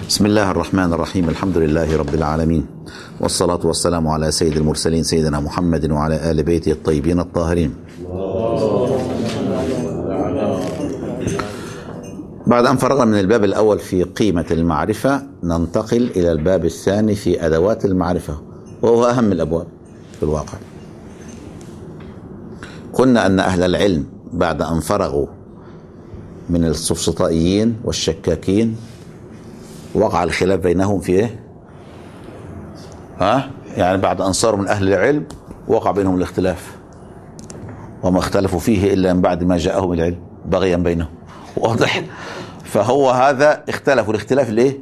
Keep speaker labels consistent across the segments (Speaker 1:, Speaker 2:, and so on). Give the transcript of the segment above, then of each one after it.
Speaker 1: بسم الله الرحمن الرحيم. الحمد لله رب العالمين، والصلاة والسلام على سيد المرسلين سيدنا محمد وعلى آل بيته الطيبين الطاهرين. بعد أن فرغنا من الباب الأول في قيمة المعرفة، ننتقل إلى الباب الثاني في أدوات المعرفة، وهو أهم الأبواب في الواقع. قلنا أن أهل العلم بعد أن فرغوا من السفسطائيين والشكاكين وقع الخلاف بينهم في إيه؟ يعني بعد أن صاروا من أهل العلم وقع بينهم الاختلاف، وما اختلفوا فيه إلا من بعد ما جاءهم العلم بغيا بينهم. واضح؟ فهو هذا اختلفوا الاختلاف ليه؟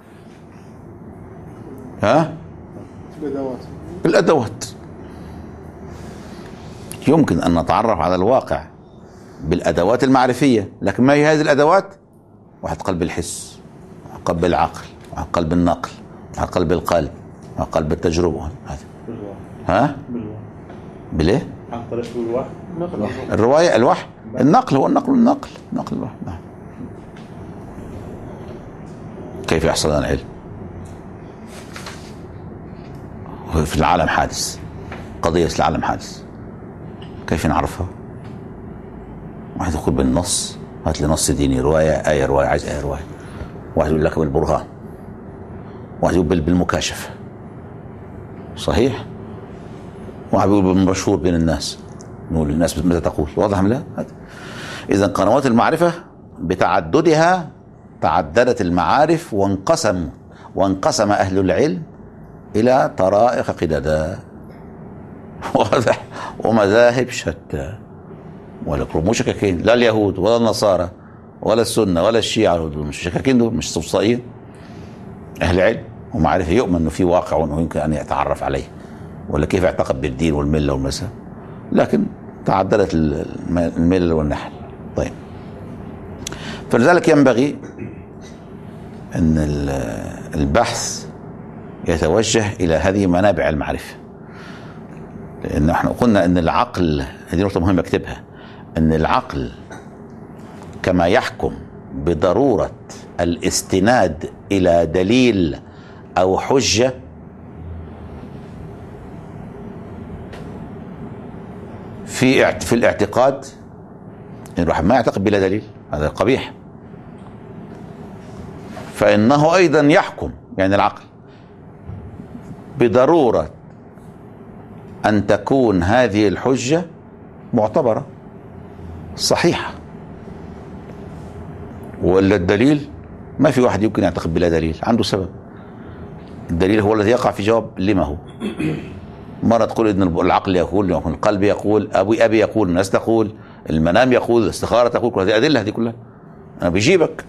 Speaker 1: بالأدوات. يمكن أن نتعرف على الواقع بالأدوات المعرفية، لكن ما هي هذه الأدوات؟ واحد قلب الحس، واحد قلب العقل، واحد قلب النقل، واحد قلب القلب، واحد قلب التجربة. هذا بالإيه؟
Speaker 2: عن طريق الوحي،
Speaker 1: الرواية، الوحي، النقل هو النقل، النقل الوحي. نعم. كيف يحصل لنا العلم؟ في العالم حادث، قضية العالم حادث، كيف نعرفها؟ واحد يقول بالنص، هات لي نص ديني، رواية، آية، رواية، عايز آية، رواية. واحد يقول لك بالبرهان، واحد يقول بالمكاشفة، صحيح؟ واحد يقول بالمشهور بين الناس، نقول للناس ماذا تقول. واضح أم لا؟ إذا قنوات المعرفة بتعددها تعددت المعارف، وانقسم أهل العلم إلى طرائق قددا، واضح، ومذاهب شتى، ولكن مو شكاكين، لا اليهود ولا النصارى ولا السنة ولا الشيعة، مش شكاكين، دول مش سفسطائيين، أهل علم ومعرفة، يؤمن أنه في واقع وأنه يمكن أن يتعرف عليه، ولا كيف يعتقد بالدين والملة والمذهب، لكن تعددت الملل والنحل. طيب، فلذلك ينبغي أن البحث يتوجه إلى هذه منابع المعرفة، لأن احنا قلنا أن العقل، هذه نقطة مهمة اكتبها، أن العقل كما يحكم بضرورة الاستناد إلى دليل أو حجة، في الاعتقاد، الواحد ما يعتقد بلا دليل، هذا قبيح، فإنه أيضا يحكم، يعني العقل، بضرورة أن تكون هذه الحجة معتبرة صحيحة، ولا الدليل ما في واحد يمكن يعتقد بلا دليل، عنده سبب. الدليل هو الذي يقع في جواب لما هو. مرة تقول إن العقل يقول، القلب يقول، أبي يقول، الناس تقول، المنام يقول، الاستخارة تقول، كل هذه أدلة، هذه كلها أنا بيجيبك.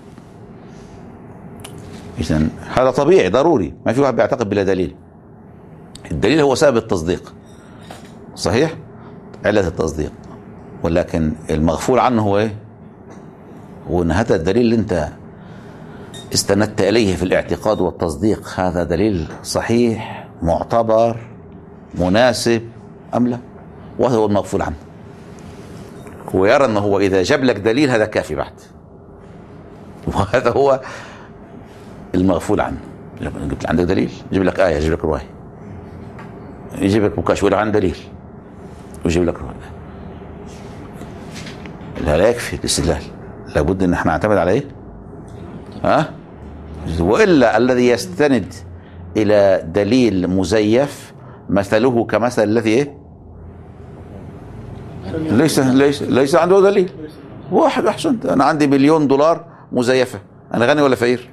Speaker 1: إذن هذا طبيعي ضروري، ما في واحد بيعتقد بلا دليل. الدليل هو سبب التصديق، صحيح، علة التصديق، ولكن المغفول عنه هو إيه؟ هو أن هذا الدليل اللي أنت استندت إليه في الاعتقاد والتصديق، هذا دليل صحيح معتبر مناسب أم لا؟ وهذا هو المغفول عنه. هو يرى أنه هو إذا جاب لك دليل هذا كافي بعد، وهذا هو المغفول عنه. جبت عندك دليل، يجيب لك آية، يجيب لك رواية، يجيب لك مكاشف، ولا عن دليل ويجيب لك رواية، لا يكفي الاستدلال، لابد ان احنا نعتمد على ايه؟ والا الذي يستند الى دليل مزيف مثله كمثل الذي ايه؟ ليس عنده دليل. واحد، احسنت، انا عندي $1,000,000 مزيفه، انا غني ولا فقير؟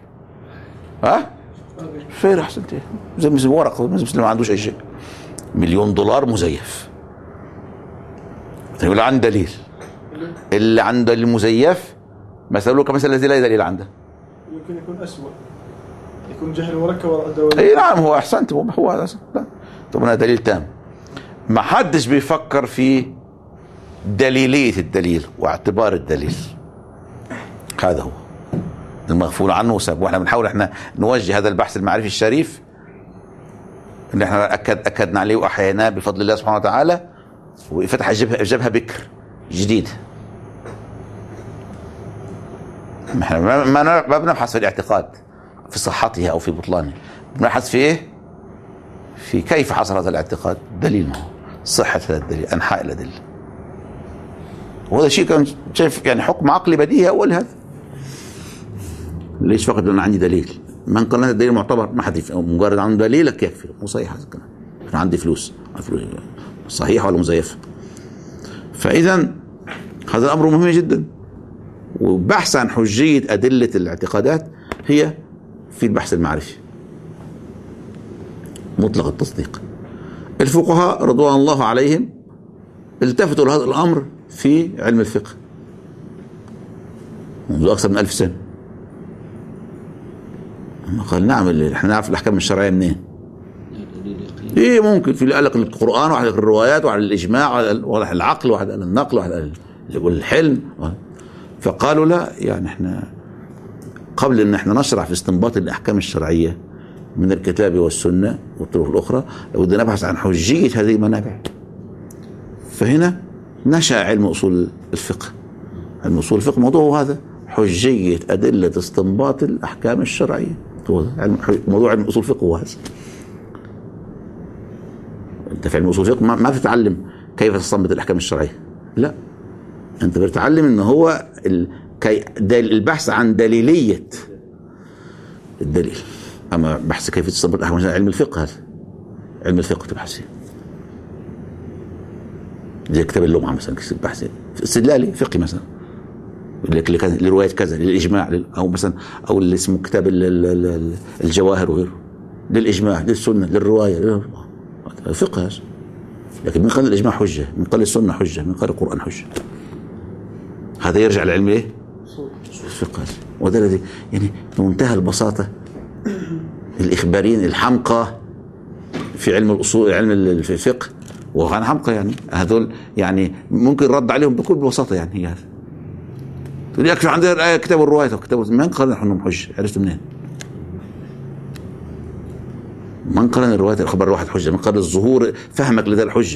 Speaker 1: فقير، احسنت، زي ورقه، ما عندوش اي شيء. $1,000,000 مزيف، يقول عن دليل. اللي عنده المزيف مثله كمثل الذي لا دليل عنده.
Speaker 2: يمكن يكون أسوأ، يكون جهل وركب وراء الدولة.
Speaker 1: اي نعم، هو احسنت، هو هذا. طب انا دليل تام، ما حدش بيفكر في دليلية الدليل واعتبار الدليل، هذا هو المغفول عنه وسبب. واحنا بنحاول احنا نوجه هذا البحث المعرفي الشريف اللي احنا اكدنا عليه واحييناه بفضل الله سبحانه وتعالى، وفتح جبهة بكر جديد. احنا ما بنبحث في الاعتقاد، في صحته أو في بطلانه، بنبحث في إيه؟ في كيف حصل هذا الاعتقاد، دليل ما هو صحة هذا الدليل، أنحاء الأدلة. وهذا شيء كان شايف يعني حكم عقلي بديهي أول هذا. ليش فقط أنا عندي دليل؟ من قال هذا الدليل معتبر، ما حد مجرد عنده دليلك يكفي، مو صحيح هذا الكلام. أنا عندي فلوس صحيح ولا مزيفة؟ فإذا هذا الأمر مهم جدا. وبحث عن حجية أدلة الاعتقادات هي في البحث المعرفي مطلق التصديق. الفقهاء رضوان الله عليهم التفتوا لهذا الأمر في علم الفقه منذ أكثر من 1000 سنة. قال نعم، احنا نعرف الأحكام الشرعية منين؟ ايه ممكن في اللي قال لك القرآن، واحد الروايات، واحد الإجماع، واحد العقل، واحد النقل، واحد الحلم. فقالوا لا، يعني احنا قبل ان احنا نشرع في استنباط الأحكام الشرعية من الكتاب والسنة والطرق الأخرى بدنا نبحث عن حجية هذه المنابع. فهنا نشأ علم أصول الفقه. علم أصول الفقه موضوعه هذا، حجية أدلة استنباط الأحكام الشرعية. موضوع علم أصول الفقه هو هذا. أنت في علم أصول الفقه ما تتعلم كيف تستنبط الأحكام الشرعية، لا، أنت بتتعلم إن هو البحث عن دليلية الدليل. أما بحث كيف تستنبط الأحكام الشرعية علم الفقه، هذا علم الفقه تبحث فيه. زي كتاب اللمعة مثلا، بحث استدلالي فقهي مثلا، لرواية كذا، للإجماع، أو مثلا أو اللي اسمه كتاب الجواهر وغيره، للإجماع، للسنة، للرواية، فقه هذا. لكن من قال الإجماع حجة، من قال السنة حجة، من قال القرآن حجة، هذا يرجع لعلم إيه؟ الفقه. وده الذي يعني بمنتهى البساطة الإخباريين الحمقى في علم الأصول، علم الفقه، وغان حمقى يعني هذول، يعني ممكن رد عليهم بكل بساطة. يعني هي هذا تقول لي يكفي عندنا كتاب الرواية، كتاب من قال نحن حجة؟ عرفت منين؟ من قال ان الرواية الخبر الواحد حجة؟ من قال الظهور فهمك لذا الحجة؟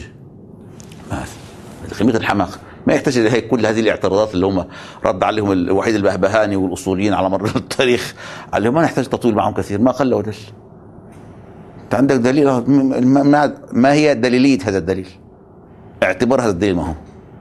Speaker 1: قيمة الحماقة ما يحتاج الى كل هذه الاعتراضات اللي هم رد عليهم الوحيد البهبهاني والاصوليين على مر التاريخ، عليهم ما نحتاج تطويل معهم كثير. ما قل ودل. انت عندك دليل، ما هي دليلية هذا الدليل؟ اعتبار هذا الدليل ما هو.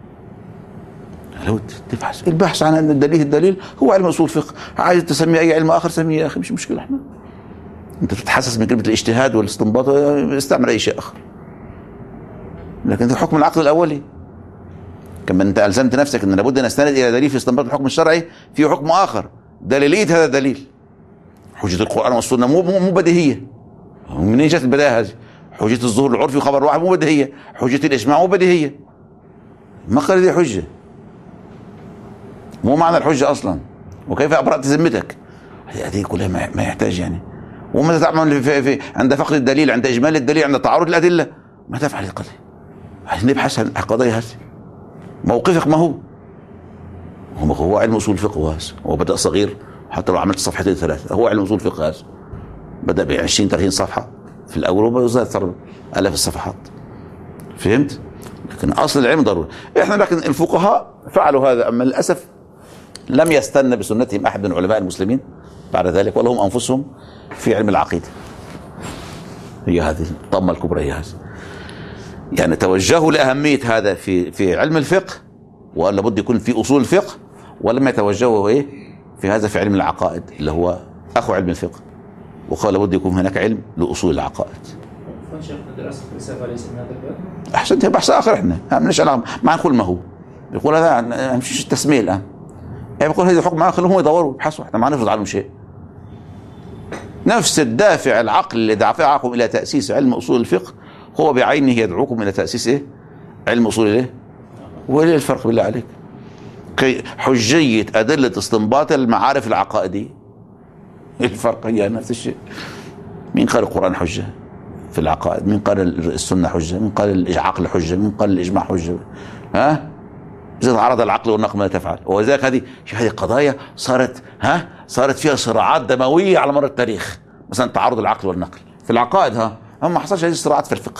Speaker 1: لو تبحث البحث عن الدليل هو علم اصول الفقه. عايز تسميه اي علم اخر سميه يا اخي، مش مشكلة. احنا انت تتحسس من كلمة الاجتهاد والاستنباط، استعمل اي شيء اخر. لكن الحكم العقل الاولي، كما انت الزمت نفسك ان لابد ان نستند الى دليل في استنباط الحكم الشرعي، في حكم اخر دليلية هذا الدليل. حجة القرآن والسنة مو بديهية. منين جت البداية هذه؟ حجة الظهور العرفي وخبر واحد مو بديهية، حجة الإجماع مو بديهية. ما قال دي حجة، مو معنى الحجة أصلا. وكيف أبرأت ذمتك؟ هذه كلها ما يحتاج يعني. وماذا تعمل في عند فقد الدليل، عند إجمال الدليل، عند تعارض الأدلة؟ ما تفعل القضية. عايز نبحث عن القضية هذه. موقفك ما هو علم أصول الفقه. هو بدأ صغير، حتى لو عملت صفحتين 3 هو علم أصول الفقه هذا. بدأ ب20-30 صفحة في الأول، وبزاد صار آلاف الصفحات. فهمت؟ لكن أصل العلم ضروري. لكن الفقهاء فعلوا هذا، أما للأسف لم يستنى بسنتهم أحد من علماء المسلمين بعد ذلك، ولا هم أنفسهم في علم العقيدة. هي هذه الطامة الكبرى. هي هذه يعني توجهوا لأهمية هذا في علم الفقه، ولا بد يكون في أصول الفقه، ولم يتوجهوا إيه في هذا في علم العقائد اللي هو أخو علم الفقه، وقال لابد يكون هناك علم لأصول العقائد.
Speaker 3: شيخنا دراسة الفلسفة ليس من هذا الباب؟
Speaker 1: أحسنت، بحث آخر. إحنا مالناش علاقة، ما نقول ما هو. يقول هذا مش التسمية الآن، يعني بيقول هذا حكم آخر، هم يدوروا يبحثوا، إحنا ما نفرض عليهم شيء. نفس الدافع العقل اللي دفعكم إلى تأسيس علم أصول الفقه هو بعينه يدعوكم إلى تأسيس إيه؟ علم أصول إيه؟ وليه الفرق بالله عليك؟ حجية أدلة استنباط المعارف العقائدية. الفرق هي نفس الشيء. مين قال القرآن حجة في العقائد؟ مين قال السنة حجة؟ مين قال العقل حجة؟ مين قال الإجماع حجة؟ إذا تعارض العقل والنقل ماذا تفعل؟ ولذلك هذه قضايا صارت فيها صراعات دموية على مر التاريخ. مثلا تعارض العقل والنقل في العقائد، ما حصلش هذه الصراعات في الفقه.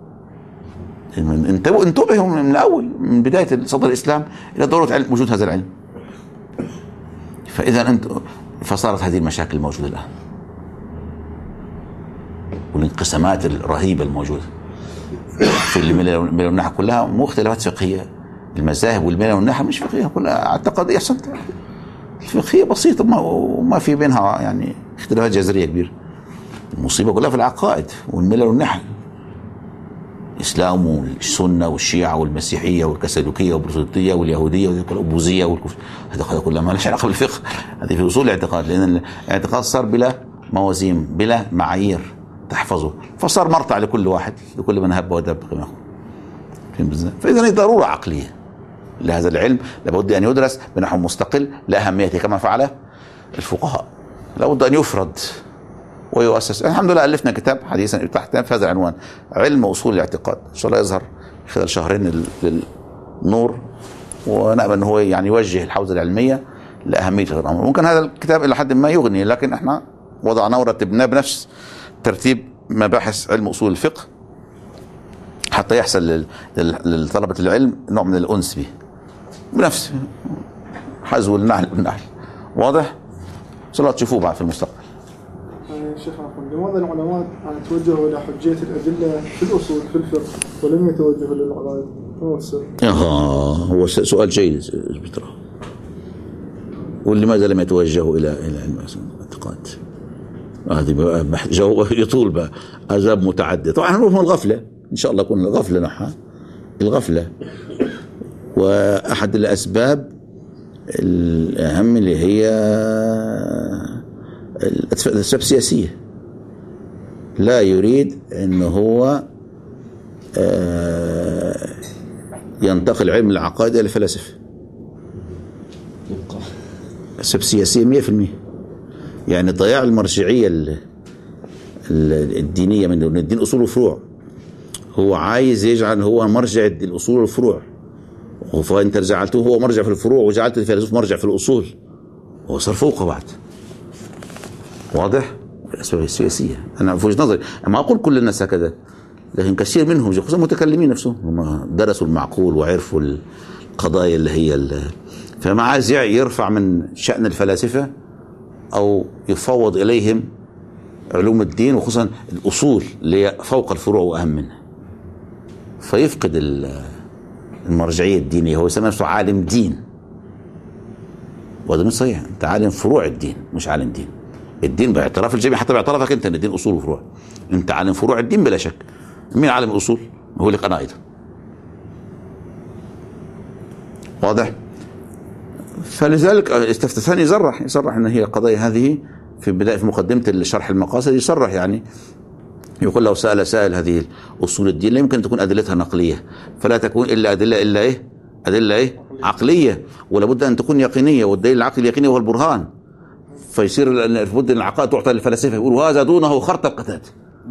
Speaker 1: انتبهوا من الأول، من بداية صدر الإسلام إلى ضرورة وجود هذا العلم. فإذا فصارت هذه المشاكل الموجودة الآن. والانقسامات الرهيبة الموجودة في الملل والنحو كلها مو اختلافات فقهية. المذاهب والملل والنحو مش فقهية، كلها اعتقادية صمت، الفقهية بسيطة وما في بينها يعني اختلافات جذرية كبيرة. المصيبة كلها في العقائد والملل والنحو، الإسلام والسنة والشيعة والمسيحية والكاثوليكية والبروتستانتية واليهودية والبوذية والكفر، هذا كلها ما لهاش علاقة بالفقه، هذه في أصول الاعتقاد، لأن الاعتقاد صار بلا موازين بلا معايير تحفظه، فصار مرتع لكل واحد، لكل من هب ودب كما يقول. فإذا هي ضرورة عقلية لهذا العلم، لابد أن يدرس بنحو مستقل لأهميته كما فعل الفقهاء، لابد أن يفرد ويؤسس. الحمد لله ألفنا كتاب حديثا تحت هذا العنوان، علم أصول الاعتقاد، إن شاء الله يظهر خلال شهرين للنور، ونأمل أنه هو يعني يوجه الحوزة العلمية لأهمية الأمر. ممكن هذا الكتاب إلى حد ما يغني، لكن احنا وضعناه ورتبناه بنفس ترتيب مباحث علم أصول الفقه حتى يحصل لطلبة العلم نوع من الأنس به بنفس حزو النحل بالنحل. واضح؟ إن شاء الله تشوفوه بعد في المستقبل.
Speaker 2: شيخ عفوا، لماذا العلماء توجهوا إلى حجية الأدلة في الأصول في الفقه ولم يتوجهوا للعقائد؟
Speaker 1: هو سؤال جيد بترى. ولماذا لم يتوجهوا إلى علم الاعتقاد؟ هذه جو يطول بقى أسباب متعددة. طبعا نعرف الغفلة، إن شاء الله يكون الغفلة نحن الغفلة، وأحد الأسباب الأهم اللي هي الأسباب السياسية. لا يريد أنه هو ينتقل علم العقائد إلى الفلاسفة، أسباب سياسية 100%. يعني ضياع المرجعية الدينية من الدين أصول وفروع، هو عايز يجعل هو مرجع الأصول والفروع، فأنت جعلته هو مرجع في الفروع وجعلت الفيلسوف مرجع في الأصول، هو صار فوقه بعد. واضح؟ الأسباب السياسية. أنا في وجهة نظري ما أقول كل الناس هكذا، لكن كثير منهم خصوصا المتكلمين نفسهم هم درسوا المعقول وعرفوا القضايا اللي هي فما عايز يرفع من شأن الفلاسفة أو يفوض إليهم علوم الدين، وخصوصا الأصول اللي فوق الفروع وأهم منها، فيفقد المرجعية الدينية. هو يسمى نفسه عالم دين، وهذا مش صحيح. أنت عالم فروع الدين مش عالم دين. الدين باعتراف الجميع، حتى باعترافك أنت أن الدين أصول وفروع. أنت عالم فروع الدين بلا شك. مين عالم الأصول؟ هو لك أنا أيضا. واضح؟ فلذلك استفتسان يصرح أن هي قضايا هذه في بداية في مقدمة شرح المقاصد، يصرح يعني يقول لو سأل سائل هذه أصول الدين لا يمكن تكون أدلتها نقلية، فلا تكون إلا أدلة عقلية، ولا بد أن تكون يقينية، والدليل العقلي اليقيني هو البرهان. فيصير لابد أن العقائد تعطى للفلاسفة، يقولوا هذا دونه خرط القتاد،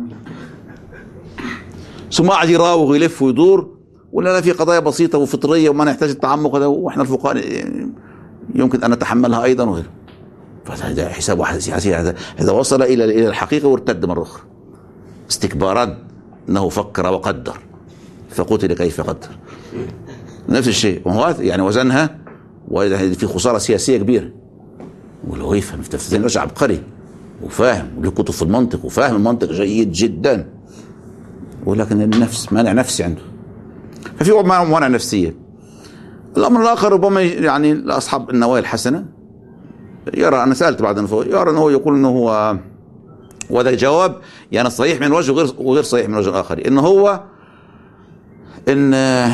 Speaker 1: ثم قاعد يراوغ ويلف ويدور، ولا في قضايا بسيطة وفطرية وما نحتاج التعمق هذا، واحنا الفقهاء يمكن أن نتحملها أيضا وغيره. فهذا حساب واحد سياسي، هذا وصل إلى الحقيقة وارتد مرة أخرى استكبارات أنه فكر وقدر فقتل كيف قدر. نفس الشيء، وهو يعني وزنها وفي خسارة سياسية كبيرة. ولو يفهم تفسير رجع عبقري وفاهم وله كتب في المنطق وفاهم المنطق جيد جدا، ولكن النفس مانع نفسي عنده، ففي موانع نفسية. الأمر الآخر ربما يعني لأصحاب النوايا الحسنة يرى، أنا سألت بعد يرى أنه يقول أنه هو، وهذا جواب يعني صحيح من وجه وغير صحيح من وجه آخر، إنه هو إن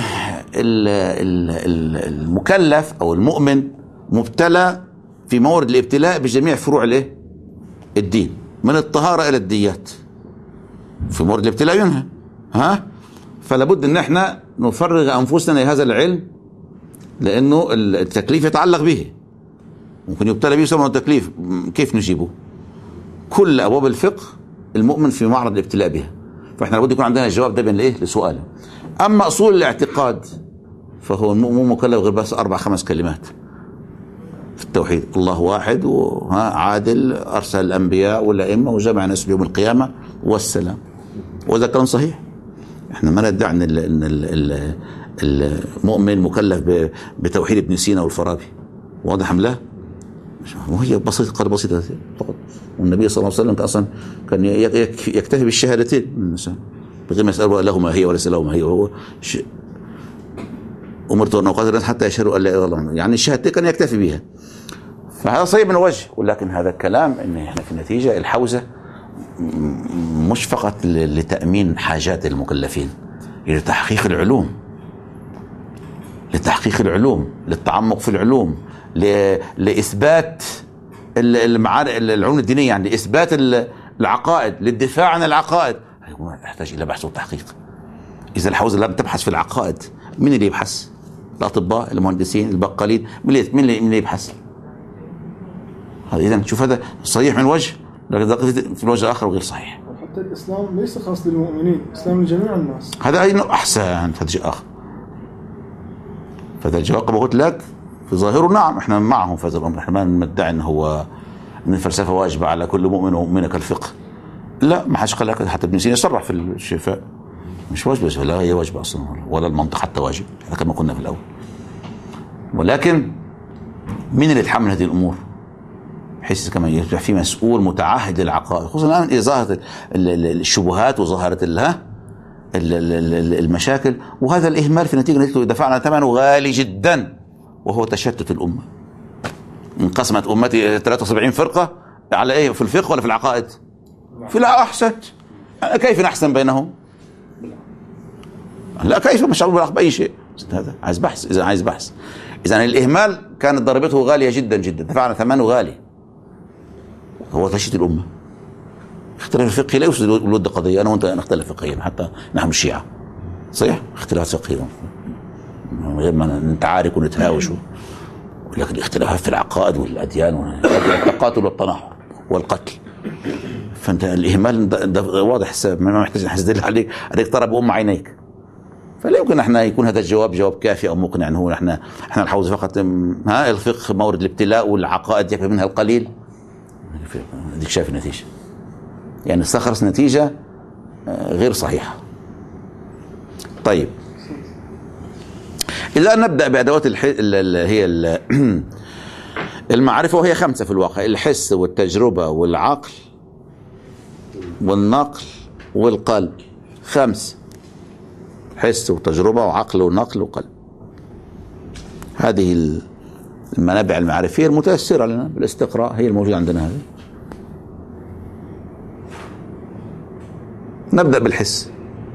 Speaker 1: المكلف أو المؤمن مبتلى في مورد الابتلاء بجميع فروع الدين، من الطهارة إلى الديات في مورد الابتلاء ينهى. فلا بد ان احنا نفرغ انفسنا لهذا العلم، لانه التكليف يتعلق به، ممكن يبتلى به سبب التكليف. كيف نجيبه؟ كل ابواب الفقه المؤمن في معرض الابتلاء بها، فاحنا لابد يكون عندنا الجواب ده لسؤاله. اما اصول الاعتقاد فهو مو مكلف غير بس 4-5 كلمات في التوحيد: الله واحد، عادل، ارسل الانبياء والائمه وجمع الناس بيوم القيامه والسلام. وهذا كلام صحيح. احنا ما ندعي ان المؤمن مكلف بتوحيد ابن سينا والفارابي. واضح ام لا؟ وهي بسيطه، قد بسيطه فقط. والنبي صلى الله عليه وسلم أصلا كان يكتفي بالشهادتين من الإنسان بغير ما يسأل له ما هي وليس له ما هي، وهو أمرت أن أقاتل الناس حتى يشهدوا أن لا إله إلا الله، يعني الشهادتين كان يكتفي بها. فهذا صحيح من وجه، ولكن هذا الكلام ان احنا في النتيجه الحوزه مش فقط لتامين حاجات المكلفين، لتحقيق العلوم، للتعمق في العلوم، لاثبات العلوم الدينيه، يعني لاثبات العقائد، للدفاع عن العقائد، يحتاج الى بحث وتحقيق. اذا الحوزه لم تبحث في العقائد، من اللي يبحث؟ الاطباء، المهندسين، البقالين، من اللي يبحث؟ إذا شوف هذا صحيح من وجه، لكن في الوجه الآخر غير صحيح.
Speaker 2: حتى الإسلام ليس خاص بالمؤمنين، الإسلام لجميع الناس.
Speaker 1: هذا أيضا أحسن، هذا شيء آخر. فهذا الجواب كما قلت لك في ظاهره نعم احنا معهم في هذا الأمر، احنا ما ندعي ان الفلسفة واجبة على كل مؤمن ومؤمنة كالفقه. لا، ما حدش قال لك، حتى ابن سينا يصرح في الشفاء مش واجبة، لا هي واجبة أصلا، ولا المنطق حتى واجب، هذا كما قلنا في الأول. ولكن مين اللي يتحمل هذه الأمور؟ بحيث كما يصبح في مسؤول متعهد للعقائد، خصوصا الآن إذا ظهرت الشبهات وظهرت المشاكل، وهذا الإهمال في نتيجة دفعنا ثمنه غالي جدا، وهو تشتت الأمة. انقسمت أمتي 73 فرقة على إيه؟ في الفقه ولا في العقائد؟ في الأحسن. كيف نحسن بينهم؟ لا، كيف مش عارف بأي شيء. هذا عايز بحث. إذا عايز بحث، إذا الإهمال كانت ضربته غالية جدا جدا، دفعنا ثمنه غالي، هو تشتيت الأمة. اختلاف الفقهي لا يفسد الود قضية، أنا وأنت نختلف فقهيا، حتى نحن الشيعة صحيح اختلاف فقهي من غير ما نتعارك ونتهاوش، ولكن الاختلافات في العقائد والأديان والتقاتل والتناحر والقتل. فأنت الإهمال ده واضح السبب، ما محتاج نحسدل عليك ترى بأم عينيك. فلا يمكن احنا يكون هذا الجواب كافي او مقنع، ان هو احنا الحوزه فقط الفقه مورد الابتلاء والعقائد يكفي منها القليل. هذيك شايف النتيجه، يعني استخلص نتيجه غير صحيحه. طيب، إلا أن نبدأ بأدوات هي المعرفة، وهي 5 في الواقع: الحس والتجربة والعقل والنقل والقلب. 5: حس وتجربة وعقل ونقل وقلب. هذه المنابع المعرفية المتأثرة لنا بالاستقراء هي الموجودة عندنا. هذه نبدأ بالحس.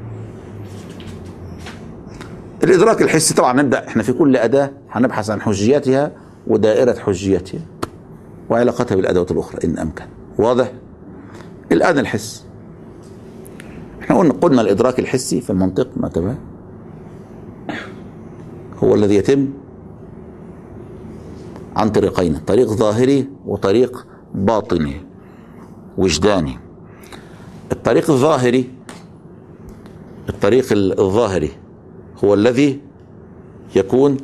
Speaker 1: الإدراك الحسي طبعا نبدأ احنا في كل أداة هنبحث عن حجيتها ودائرة حجيتها وعلاقتها بالأدوات الأخرى إن أمكن. واضح؟ الآن الحس، احنا قلنا الإدراك الحسي في المنطق ما تبع هو الذي يتم عن طريقين: طريق ظاهري وطريق باطني وجداني. الطريق الظاهري هو الذي يكون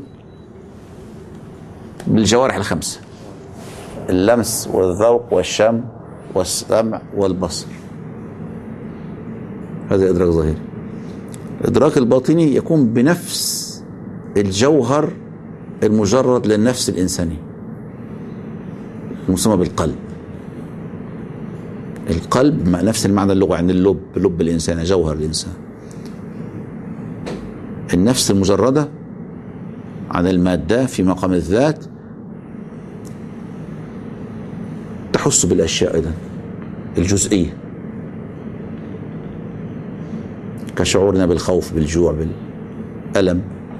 Speaker 1: بالجوارح ال5: اللمس والذوق والشم والسمع والبصر. هذا إدراك ظاهري. الإدراك الباطني يكون بنفس الجوهر المجرد للنفس الإنساني المسمى بالقلب. القلب مع نفس المعنى اللغوي عن لب الإنسان، جوهر الإنسان، النفس المجردة عن المادة في مقام الذات، تحس بالأشياء أيضا الجزئية، كشعورنا بالخوف، بالجوع، بالألم.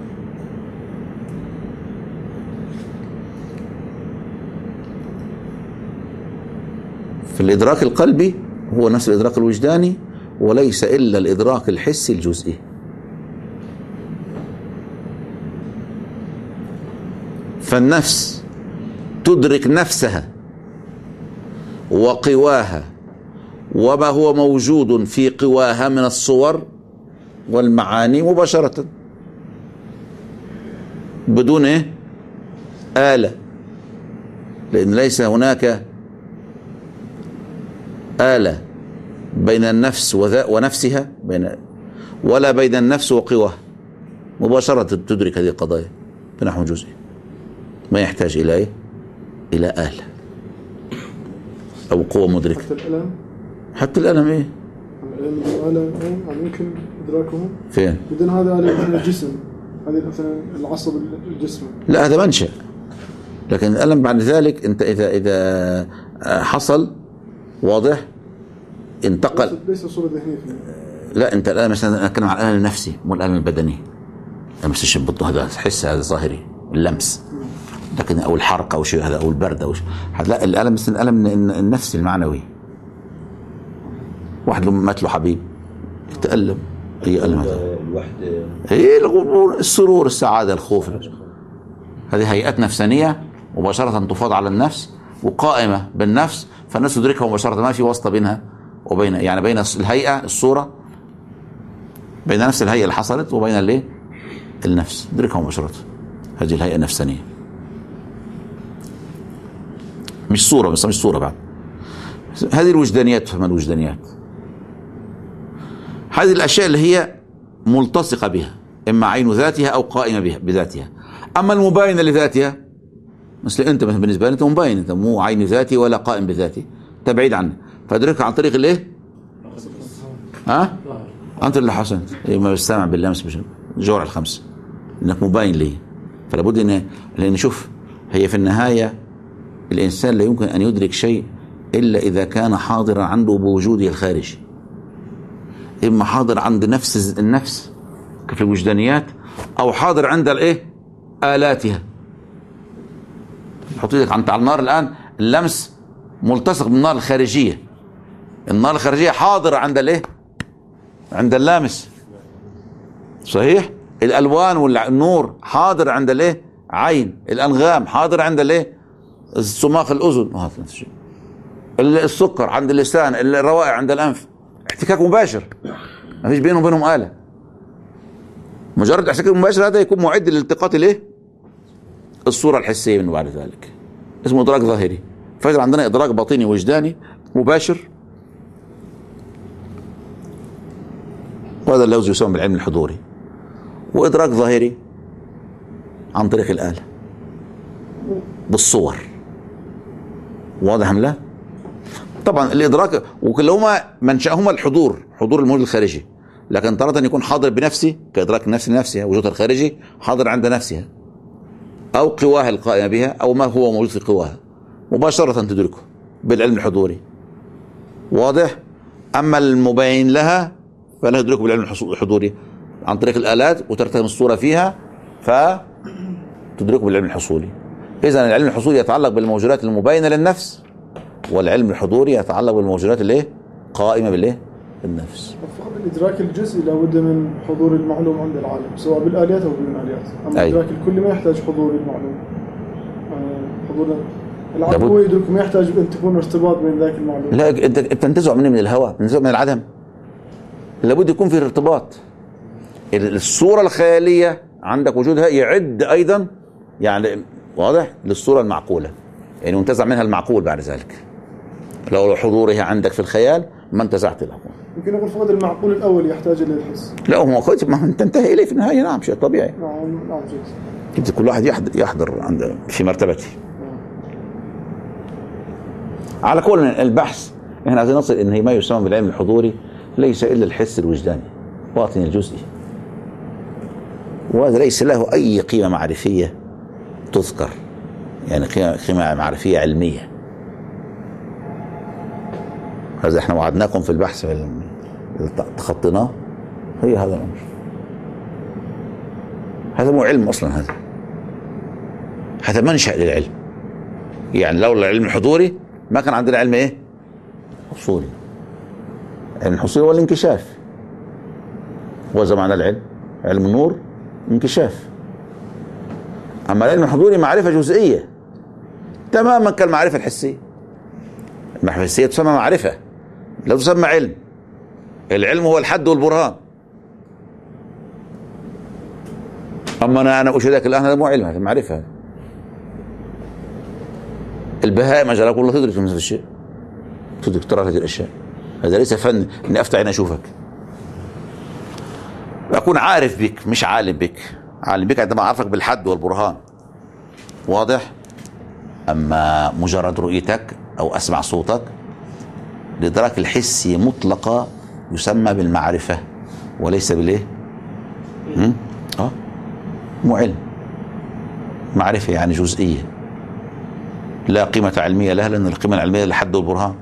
Speaker 1: في الإدراك القلبي هو نفس الإدراك الوجداني، وليس إلا الإدراك الحسي الجزئي. فالنفس تدرك نفسها وقواها وما هو موجود في قواها من الصور والمعاني مباشرة بدون آلة، لأن ليس هناك آلة بين النفس ونفسها، ولا بين النفس وقواها، مباشرة تدرك هذه القضايا بنحو جزئي، ما يحتاج إلى إلى آلة أو قوة مدركة. حتى الألم إيه؟
Speaker 2: الألم يعني يمكن إدراكه
Speaker 1: فين؟
Speaker 2: إذن هذا مثلا الجسم، هذه مثلا العصب الجسم.
Speaker 1: لا هذا منشأ، لكن الألم بعد ذلك أنت إذا حصل واضح انتقل.
Speaker 2: ليس صورة ذهنية فيه.
Speaker 1: لا أنت الآن مثلا أتكلم عن الألم النفسي مو الألم البدني. لمس الشبط هذا حس، هذا ظاهري اللمس، لكن أو الحرق أو شيء هذا أو البرد أو شيء. لا الألم مثل الألم النفسي المعنوي. واحد مات له حبيب يتألم، أي ألم هذا؟
Speaker 4: الوحدة،
Speaker 1: هي السرور، السعادة، الخوف، هذه هيئات نفسانية مباشرة تفاض على النفس وقائمة بالنفس، فالنفس تدركها مباشرة، ما في واسطة بينها وبين، يعني بين الهيئة الصورة، بين نفس الهيئة اللي حصلت وبين اللي النفس تدركها مباشرة. هذه الهيئة النفسانية مش صورة، بس مش صورة بعد. هذه الوجدانيات، فهم الوجدانيات، هذه الأشياء اللي هي ملتصقة بها، إما عين ذاتها أو قائمة بها بذاتها. أما المباينة لذاتها مثل أنت بالنسبة لي أنت مباين، أنت مو عين ذاتي ولا قائم بذاتي، أنت بعيد عنه، فأدركها عن طريق الإيه؟ أنت اللي حسنت ما بستمع باللمس جوع الخمس، إنك مباين لي. فلا بد لأن شوف، هي في النهاية الإنسان لا يمكن أن يدرك شيء إلا إذا كان حاضرا عنده بوجوده الخارجي، إما حاضر عند نفس النفس كيف الوجدانيات، أو حاضر عند الإيه؟ آلاتها. حط ايدك على النار الآن، اللمس ملتصق بالنار الخارجية، النار الخارجية حاضرة عند الإيه؟ عند اللامس، صحيح؟ الألوان والنور حاضر عند الإيه؟ عين. الأنغام حاضر عند الإيه؟ الصماخ الأذن. السكر عند اللسان، الروائح عند الأنف، احتكاك مباشر، ما فيش بينهم وبينهم آلة. مجرد احتكاك مباشر هذا يكون معد لالتقاط الايه؟ الصورة الحسية منه بعد ذلك، اسمه إدراك ظاهري. فإذا عندنا إدراك باطني وجداني مباشر، وهذا اللوز يسمى بالعلم الحضوري. وإدراك ظاهري عن طريق الآلة بالصور، واضح أم لا؟ طبعا الإدراك وكلهما منشأهما الحضور، حضور الموجود الخارجي، لكن تارة يكون حاضر بنفسه كإدراك النفس لنفسها، وجودها الخارجي حاضر عند نفسها أو قواها القائمة بها أو ما هو موجود في قواها، مباشرة تدركه بالعلم الحضوري، واضح؟ أما المبين لها فلا يدركه بالعلم الحضوري عن طريق الآلات وترتهم الصورة فيها، فتدركه بالعلم الحصولي. إذن العلم الحصولي يتعلق بالموجودات المبينة للنفس، والعلم الحضوري يتعلق بالموجودات اللي قائمة بالإيه؟ النفس.
Speaker 2: فقط الإدراك الجزئي لابد من حضور المعلوم عند العالم سواء بالآليات أو بالآليات، أما الإدراك الكلي ما يحتاج حضور المعلوم. حضور العالم هو يدرك، ما يحتاج أن تكون ارتباط بين ذاك المعلوم. لا
Speaker 1: أنت بتنتزع من الهواء، بتنتزع من العدم، لابد يكون في ارتباط. الصورة الخيالية عندك وجودها يعد أيضا يعني واضح للصورة المعقولة، يعني منتزع منها المعقول بعد ذلك. لو حضورها عندك في الخيال ما انتزعت له.
Speaker 2: يمكن نقول فقط المعقول الأول يحتاج إلى الحس.
Speaker 1: لا هو ما تنتهي إليه في النهاية، نعم شيء طبيعي.
Speaker 2: نعم جيد.
Speaker 1: كل واحد يحضر عند في مرتبته. على كل البحث احنا عايزين نصل ان هي ما يسمى بالعلم الحضوري ليس الا الحس الوجداني باطن الجزئي، وهذا ليس له اي قيمة معرفية تذكر، يعني قيمة معرفية علمية. هذا احنا وعدناكم في البحث تخطيناه، هي هذا الامر. هذا مو علم اصلا، هذا منشأ للعلم. يعني لولا العلم الحضوري ما كان عندنا علم ايه؟ حصولي. علم الحصولي هو الانكشاف، وإذا معنى العلم علم النور انكشاف. اما العلم الحضوري معرفة جزئية تماما كالمعرفة الحسية. المعرفة الحسية تسمى معرفة، لا تسمى علم. العلم هو الحد والبرهان. اما انا اشهدك الان هذا مو علم، هذا معرفة. البهائم اجلك والله تدرك مثل الشيء، تدرك ترى هذه الاشياء. هذا ليس فن اني افتح عيني اشوفك، اكون عارف بك مش عالم بك. عالم بك عندما اعرفك بالحد والبرهان، واضح؟ اما مجرد رؤيتك او اسمع صوتك الإدراك الحسي مطلقة يسمى بالمعرفة وليس بالإيه؟ مو علم. معرفة يعني جزئية لا قيمة علمية لها، لأن القيمة العلمية لحد البرهان.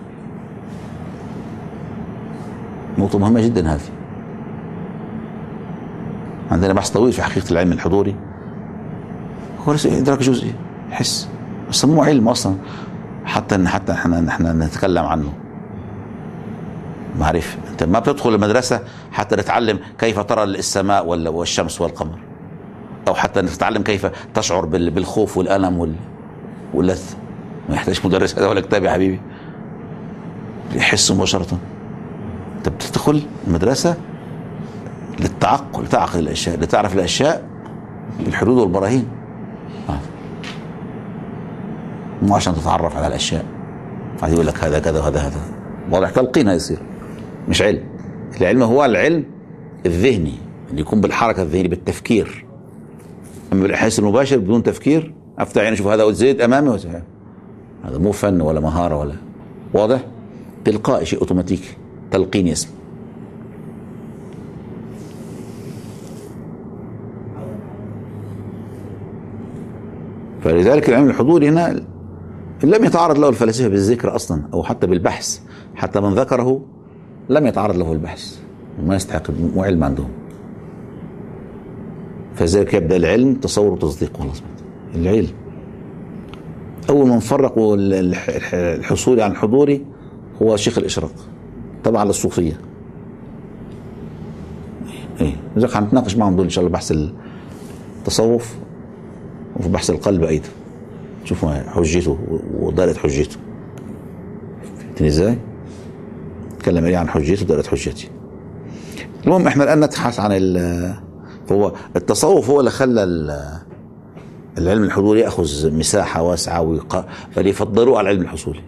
Speaker 1: نقطة مهمة جدا هذه. عندنا بحث طويل في حقيقة العلم الحضوري، هو إدراك جزئي حس، بس مو علم أصلا حتى احنا نتكلم عنه. معرفة. أنت ما بتدخل المدرسة حتى نتعلم كيف ترى السماء والشمس والقمر، أو حتى نتعلم كيف تشعر بالخوف والألم واللذة. ما يحتاج مدرس هذا ولا كتاب يا حبيبي، يحس مباشرة. أنت بتدخل المدرسة لتعقل الأشياء، لتعرف الأشياء بالحدود والبراهين، مو عشان تتعرف على الأشياء. عايز يقول لك هذا كذا وهذا هذا، واضح؟ تلقين يصير مش علم. العلم هو العلم الذهني اللي يكون بالحركة الذهنية بالتفكير. أما بالإحساس المباشر بدون تفكير، أفتح عيني أشوف هذا زيد أمامي هذا مو فن ولا مهارة ولا، واضح؟ تلقائي، شيء أوتوماتيكي، تلقين اسم. فلذلك العلم الحضوري هنا لم يتعرض له الفلاسفة بالذكر أصلا، أو حتى بالبحث. حتى من ذكره لم يتعرض له البحث، وما يستحق، مو علم عندهم. فلذلك يبدأ العلم تصور وتصديق. خلاص العلم أول من فرقوا الحصولي عن الحضوري هو شيخ الإشراق طبعا للصوفية. لذلك هنتناقش معهم دول إن شاء الله بحث التصوف وفي بحث القلب أيضا، شوفوا حجته ودائرة حجته. فهمتني ازاي؟ نتكلم عليه عن حجته ودائرة حجتي. المهم احنا الآن نتحدث عن هو التصوف هو اللي خلى العلم الحضوري يأخذ مساحة واسعة فليفضلوه على العلم الحصولي.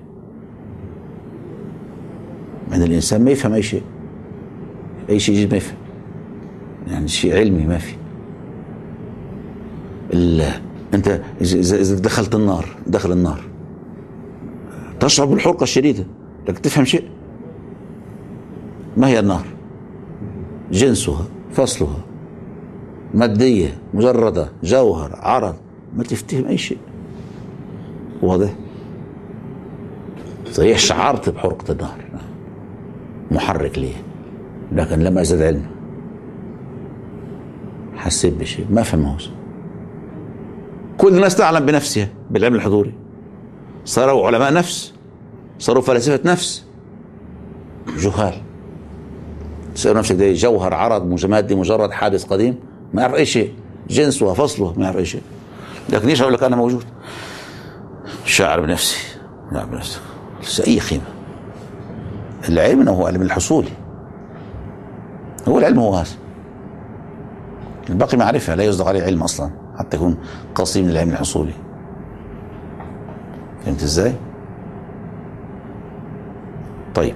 Speaker 1: من الإنسان ما يفهم أي شيء، أي شيء جديد ما يفهم، يعني شيء علمي ما في. أنت إذا دخلت النار، داخل النار تشعر بالحرقة الشديدة، لكن تفهم شيء. ما هي النار؟ جنسها، فصلها، مادية، مجردة، جوهر، عرض، ما تفتهم أي شيء. واضح؟ صحيح شعرت بحرقة النار، محرك لي، لكن لم أزداد علم، حسيت بشيء ما فهموش. كل الناس تعلم بنفسها بالعلم الحضوري، صاروا علماء نفس، صاروا فلاسفة نفس، جهال. تسأل نفسك ده جوهر، عرض، مادي، مجرد، حادث، قديم، ما يعرف أي شيء. جنسه وفصله ما يعرف أي شيء، لكن يشعر لك أنا موجود، شاعر بنفسي، لا بنفسك ليس أي قيمة. العلم هو علم الحصولي، هو العلم هو هذا، الباقي معرفة لا يصدق عليه علم أصلا حتى يكون قصير من العلم الحصولي. فهمت ازاي؟ طيب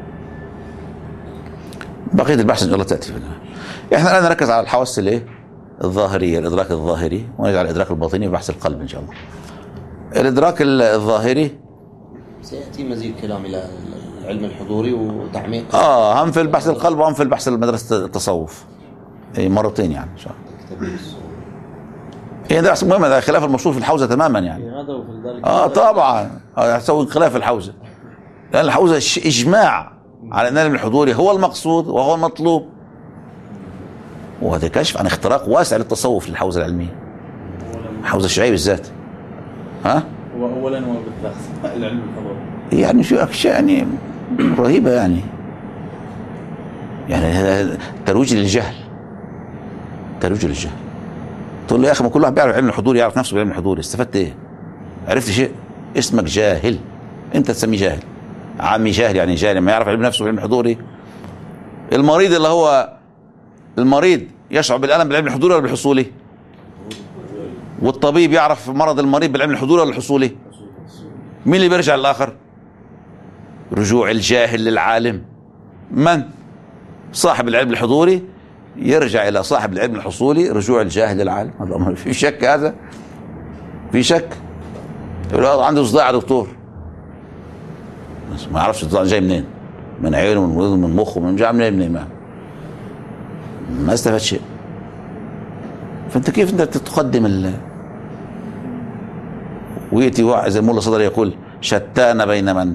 Speaker 1: بقية البحث ان شاء الله تأتي فينا. احنا الآن نركز على الحواس الايه؟ الظاهرية، الإدراك الظاهري، ونجعل الإدراك الباطني في بحث القلب إن شاء الله. الإدراك الظاهري
Speaker 4: سيأتي مزيد كلام إلى العلم الحضوري وتعميق
Speaker 1: هم في البحث القلب وهم في البحث مدرسة التصوف، مرتين يعني إن شاء الله. ده بحث مهم، هذا خلاف المشهور في الحوزة تماما يعني. طبعا هتسوي خلاف الحوزة، لأن الحوزة إجماع على أن العلم الحضوري هو المقصود وهو المطلوب، وهذا كشف عن اختراق واسع للتصوف للحوزة العلمية، الحوزة الشيعية بالذات. هو
Speaker 3: أولا وبالذات العلم الحضوري
Speaker 1: يعني في أشياء يعني رهيبة يعني ترويج للجهل، ترويج للجهل. تقول له يا أخي ما كل واحد بيعرف العلم الحضوري، يعرف نفسه بالعلم الحضوري، استفدت إيه؟ عرفت شيء؟ اسمك جاهل، أنت تسميه جاهل، عامي جاهل، يعني جاهل ما يعرف علم نفسه بالعلم الحضوري. المريض اللي هو المريض يشعر بالألم بالعلم الحضوري ولا بالحصولي؟ والطبيب يعرف مرض المريض بالعلم الحضوري ولا الحصولي؟ مين اللي بيرجع للآخر؟ رجوع الجاهل للعالم. من؟ صاحب العلم الحضوري يرجع إلى صاحب العلم الحصولي، رجوع الجاهل للعالم. هذا في شك؟ هذا في شك؟ يقول عنده صداع يا دكتور، ما يعرفش الصداع جاي منين، من عينه من وزنه من مخه من جاي منين ما استفاد شيء. فانت كيف انت تقدم ويأتي واحد زي المولى صدر يقول شتان بين من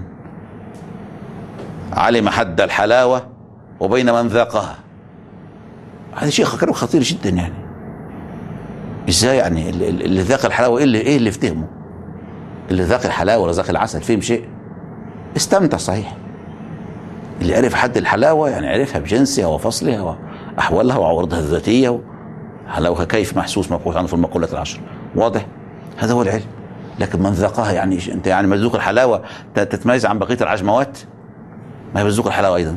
Speaker 1: علم حد الحلاوة وبين من ذاقها. هذا شيء خطير جدا يعني. ازاي يعني اللي ذاق الحلاوة ايه اللي فهمه؟ اللي ذاق الحلاوة ولا ذاق العسل فهم شيء؟ استمتع صحيح. اللي عرف حد الحلاوة يعني عرفها بجنسها وفصلها وأحوالها وعوارضها الذاتية حلاوها كيف محسوس مبحوث عنه في المقولات العشر. واضح؟ هذا هو العلم. لكن من ذاقها يعني انت يعني مذوق الحلاوة تتميز عن بقية العجموات؟ ما هي بتذوق الحلاوة أيضا.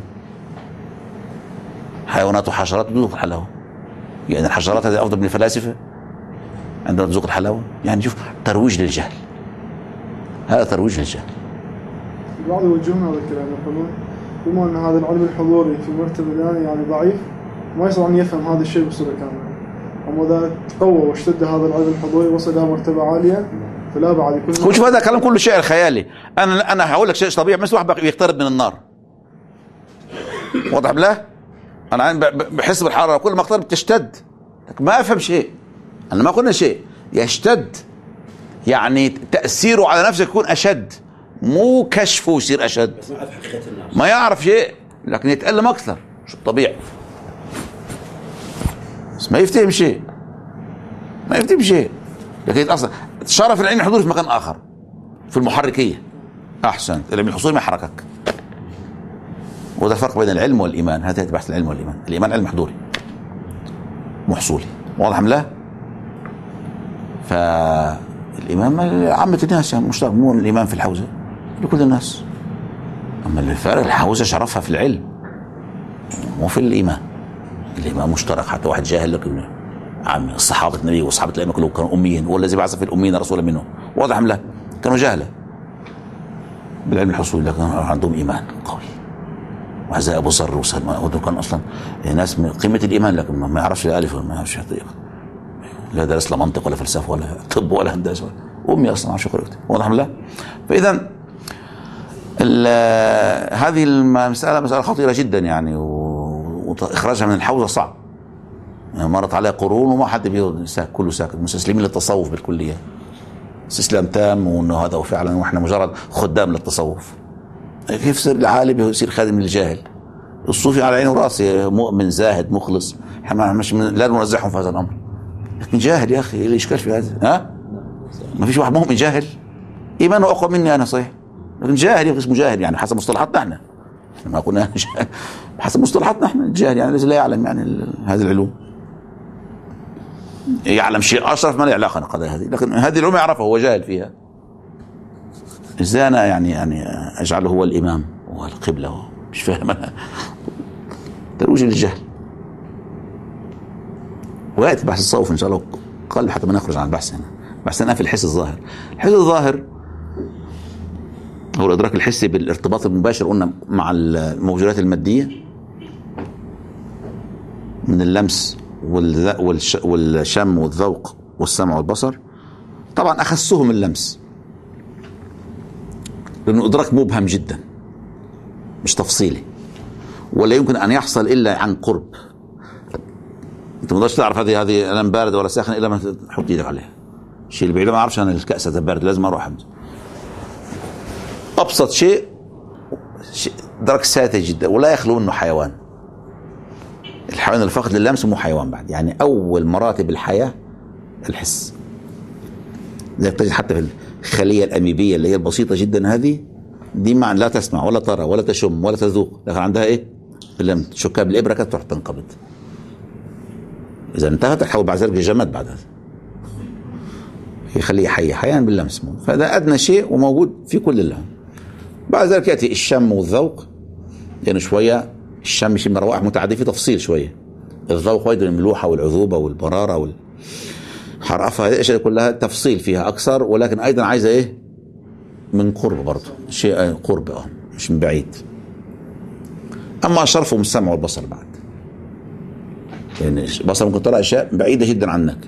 Speaker 1: حيوانات وحشرات بتذوق الحلاوة. يعني الحشرات هذه أفضل من الفلاسفة عندما تذوق الحلاوة. يعني شوف ترويج للجهل. هذا ترويج للجهل.
Speaker 2: البعض يوجهون هذا الكلام يقولون بما أن هذا العلم الحضوري في مرتبة يعني ضعيف ما يستطيع أن يفهم هذا الشيء بصورة كاملة. أما إذا تقوى واشتد هذا العلم الحضوري وصل إلى مرتبة عالية فلا بعد يكون.
Speaker 1: شوف هذا كلام كله شعر خيالي. أنا هقول لك شيء طبيعي مثل واحد يقترب من النار. واضح بالله؟ أنا بحس بالحرارة كل ما اقترب تشتد. ما أفهم شيء. أنا ما قلنا شيء. يشتد يعني تأثيره على نفسه يكون أشد. مو كشفه يصير أشد. ما يعرف شيء لكن يتألم أكثر. شو الطبيعي؟ بس ما يفتهم شيء. ما يفتهم شيء. لكن أصلا شرف العلم الحضوري في مكان آخر في المحركية. أحسن. العلم الحضوري ما يحركك. وده الفرق بين العلم والإيمان. هذا بحث العلم والإيمان. الإيمان علم حضوري محصولي. واضح أم لا؟ فالإيمان عامة الناس يعني مشترك. مو الإيمان في الحوزة لكل الناس. أما الفارق الحوزة شرفها في العلم مو في الإيمان. الإيمان مشترك. حتى واحد جاهل لكن عم الصحابة النبي والصحابة الأئمة كلهم كانوا أميين. هو الذي بعث في الأميين رسولا منهم. واضح أم لا؟ كانوا جهلة بالعلم الحصولي لكن عندهم إيمان قوي. وهذا أبو ذر وسلمان كان أصلا ناس من قيمة الإيمان لكن ما يعرفش الألف وما يعرفش لا درس لا منطق ولا فلسفة ولا طب ولا هندسة أمي أصلا عشان قرأت. واضح أم لا؟ فإذا هذه المسألة مسألة خطيرة جدا يعني وإخراجها من الحوزة صعب. يعني مرت عليها قرون وما حد كله ساكت مستسلمين للتصوف بالكلية. استسلام تام وانه هذا هو فعلا واحنا مجرد خدام للتصوف. كيف يصير العالم يصير خادم للجاهل؟ الصوفي على عينه وراسي مؤمن زاهد مخلص. احنا مش لا ننزعهم في هذا الامر. لكن جاهل يا اخي ايه الاشكال في هذا؟ ها؟ ما فيش واحد مؤمن جاهل؟ ايمانه اقوى مني انا صحيح لكن جاهل اسمه جاهل يعني حسب مصطلحاتنا احنا ما قلنا حسب مصطلحاتنا احنا الجاهل يعني الذي لا يعلم يعني هذه العلوم. يعلم شيء اشرف ما له علاقه بالقضايا هذه لكن هذه العلوم يعرفها هو جاهل فيها. ازاي انا يعني اجعله هو الامام والقبله مش فاهم انا. ترويج للجهل. وياتي بحث التصوف ان شاء الله قل حتى ما نخرج عن البحث هنا. بحثنا في الحس الظاهر. الحس الظاهر هو الادراك الحسي بالارتباط المباشر قلنا مع الموجودات الماديه من اللمس والشم والذوق والسمع والبصر. طبعا اخسهم اللمس لانه ادراك مبهم جدا مش تفصيلي ولا يمكن ان يحصل الا عن قرب. انت ما تقدرش تعرف هذه الان بارده ولا ساخنه الا ما تحط ايدك عليها. الشيء البعيد ما اعرفش انا الكأس هذا بارد لازم اروح أمز. ابسط شيء درك ساذج جدا ولا يخلو منه حيوان. الحيوان الفاقد للمس مو حيوان بعد يعني اول مراتب الحياه الحس. زي تجد حتى في الخليه الاميبيه اللي هي البسيطه جدا هذه دي معنى لا تسمع ولا ترى ولا تشم ولا تذوق لكن عندها ايه؟ لما تشكها بالابره كانت تروح تنقبض. اذا انتهت تحول بعد ذلك الجماد بعد هذا. هي خليه حيه حيان باللمس. فهذا ادنى شيء وموجود في كل اللون. بعد ذلك ياتي الشم والذوق يعني شويه الشم يشم روائح متعدده في تفصيل شويه. الذوق ايضا الملوحه والعذوبه والبراره والحرافه هذه الاشياء كلها تفصيل فيها اكثر ولكن ايضا عايزه ايه؟ من قرب برضه شيء قرب مش من بعيد. اما شرفهم السمع والبصر بعد يعني البصر ممكن ترى اشياء بعيده جدا عنك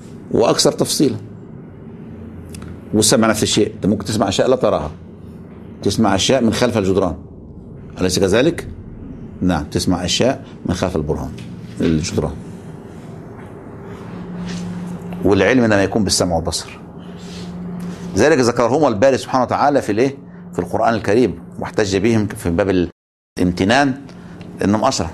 Speaker 1: واكثر تفصيلا. والسمع نفس الشيء انت ممكن تسمع اشياء لا تراها تسمع أشياء من خلف الجدران، أليس كذلك؟ نعم، تسمع أشياء من خلف الجدران. والعلم إنما يكون بالسمع والبصر. ذلك ذكرهم الباري سبحانه وتعالى في القرآن الكريم، واحتج بهم في باب الامتنان إنهم أشرف.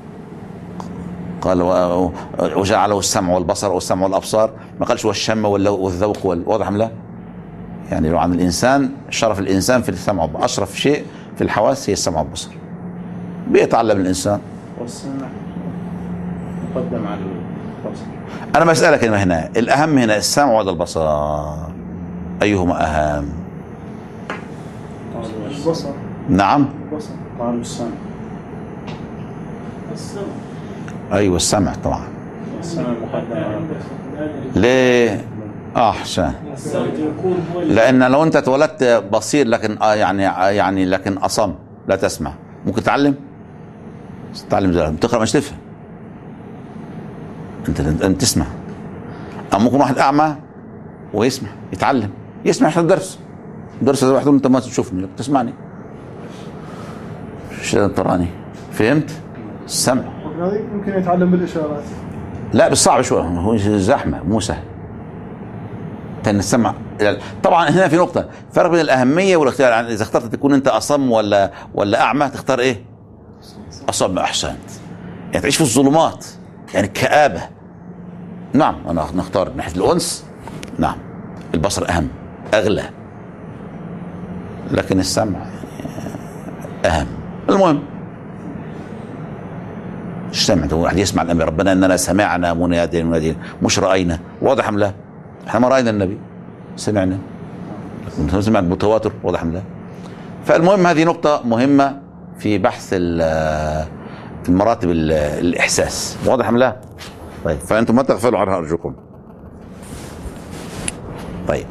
Speaker 1: قال وجعله السمع والبصر والسمع والأبصار، ما قالش والشم والذوق واضح أم لا؟ يعني لو عن الإنسان، شرف الإنسان في السمع، أشرف شيء في الحواس هي السمع والبصر. بيتعلم الإنسان.
Speaker 3: والسمع مقدم على البصر.
Speaker 1: أنا بسألك هنا الأهم هنا السمع ولا البصر؟ أيهما أهم؟
Speaker 2: البصر.
Speaker 1: نعم.
Speaker 2: البصر.
Speaker 3: قالوا السمع.
Speaker 1: أيوة السمع طبعا.
Speaker 3: السمع مقدم على البصر.
Speaker 1: ليه؟ أحسن. لأن لو أنت اتولدت بصير لكن يعني لكن أصم لا تسمع، ممكن تتعلم زي تقرأ مش تفهم. أنت تسمع. أو ممكن واحد أعمى ويسمع، يسمع عشان درس واحد أنت ما تشوفني تسمعني، شو تراني؟ فهمت؟ السمع
Speaker 2: ممكن يتعلم بالإشارات.
Speaker 1: لا بالصعب شوية، هو زحمة مو سهل. السمع طبعا هنا في نقطة فرق بين الأهمية والاختيار. يعني إذا اخترت تكون أنت أصم ولا أعمى تختار إيه؟ أصم. أحسنت. يعني تعيش في الظلمات، يعني كآبة. نعم أنا نختار ناحية الأنس. نعم البصر أهم أغلى، لكن السمع أهم. المهم ايش سمعت؟ واحد يسمع الأمر ربنا إننا سمعنا مناديا مش رأينا. واضح أم لا؟ احنا ما رأينا النبي، سمعنا بتواتر. واضح أم لا؟ فالمهم هذه نقطة مهمة في بحث المراتب الإحساس. واضح أم لا؟ طيب فأنتم ما تغفلوا عنها أرجوكم. طيب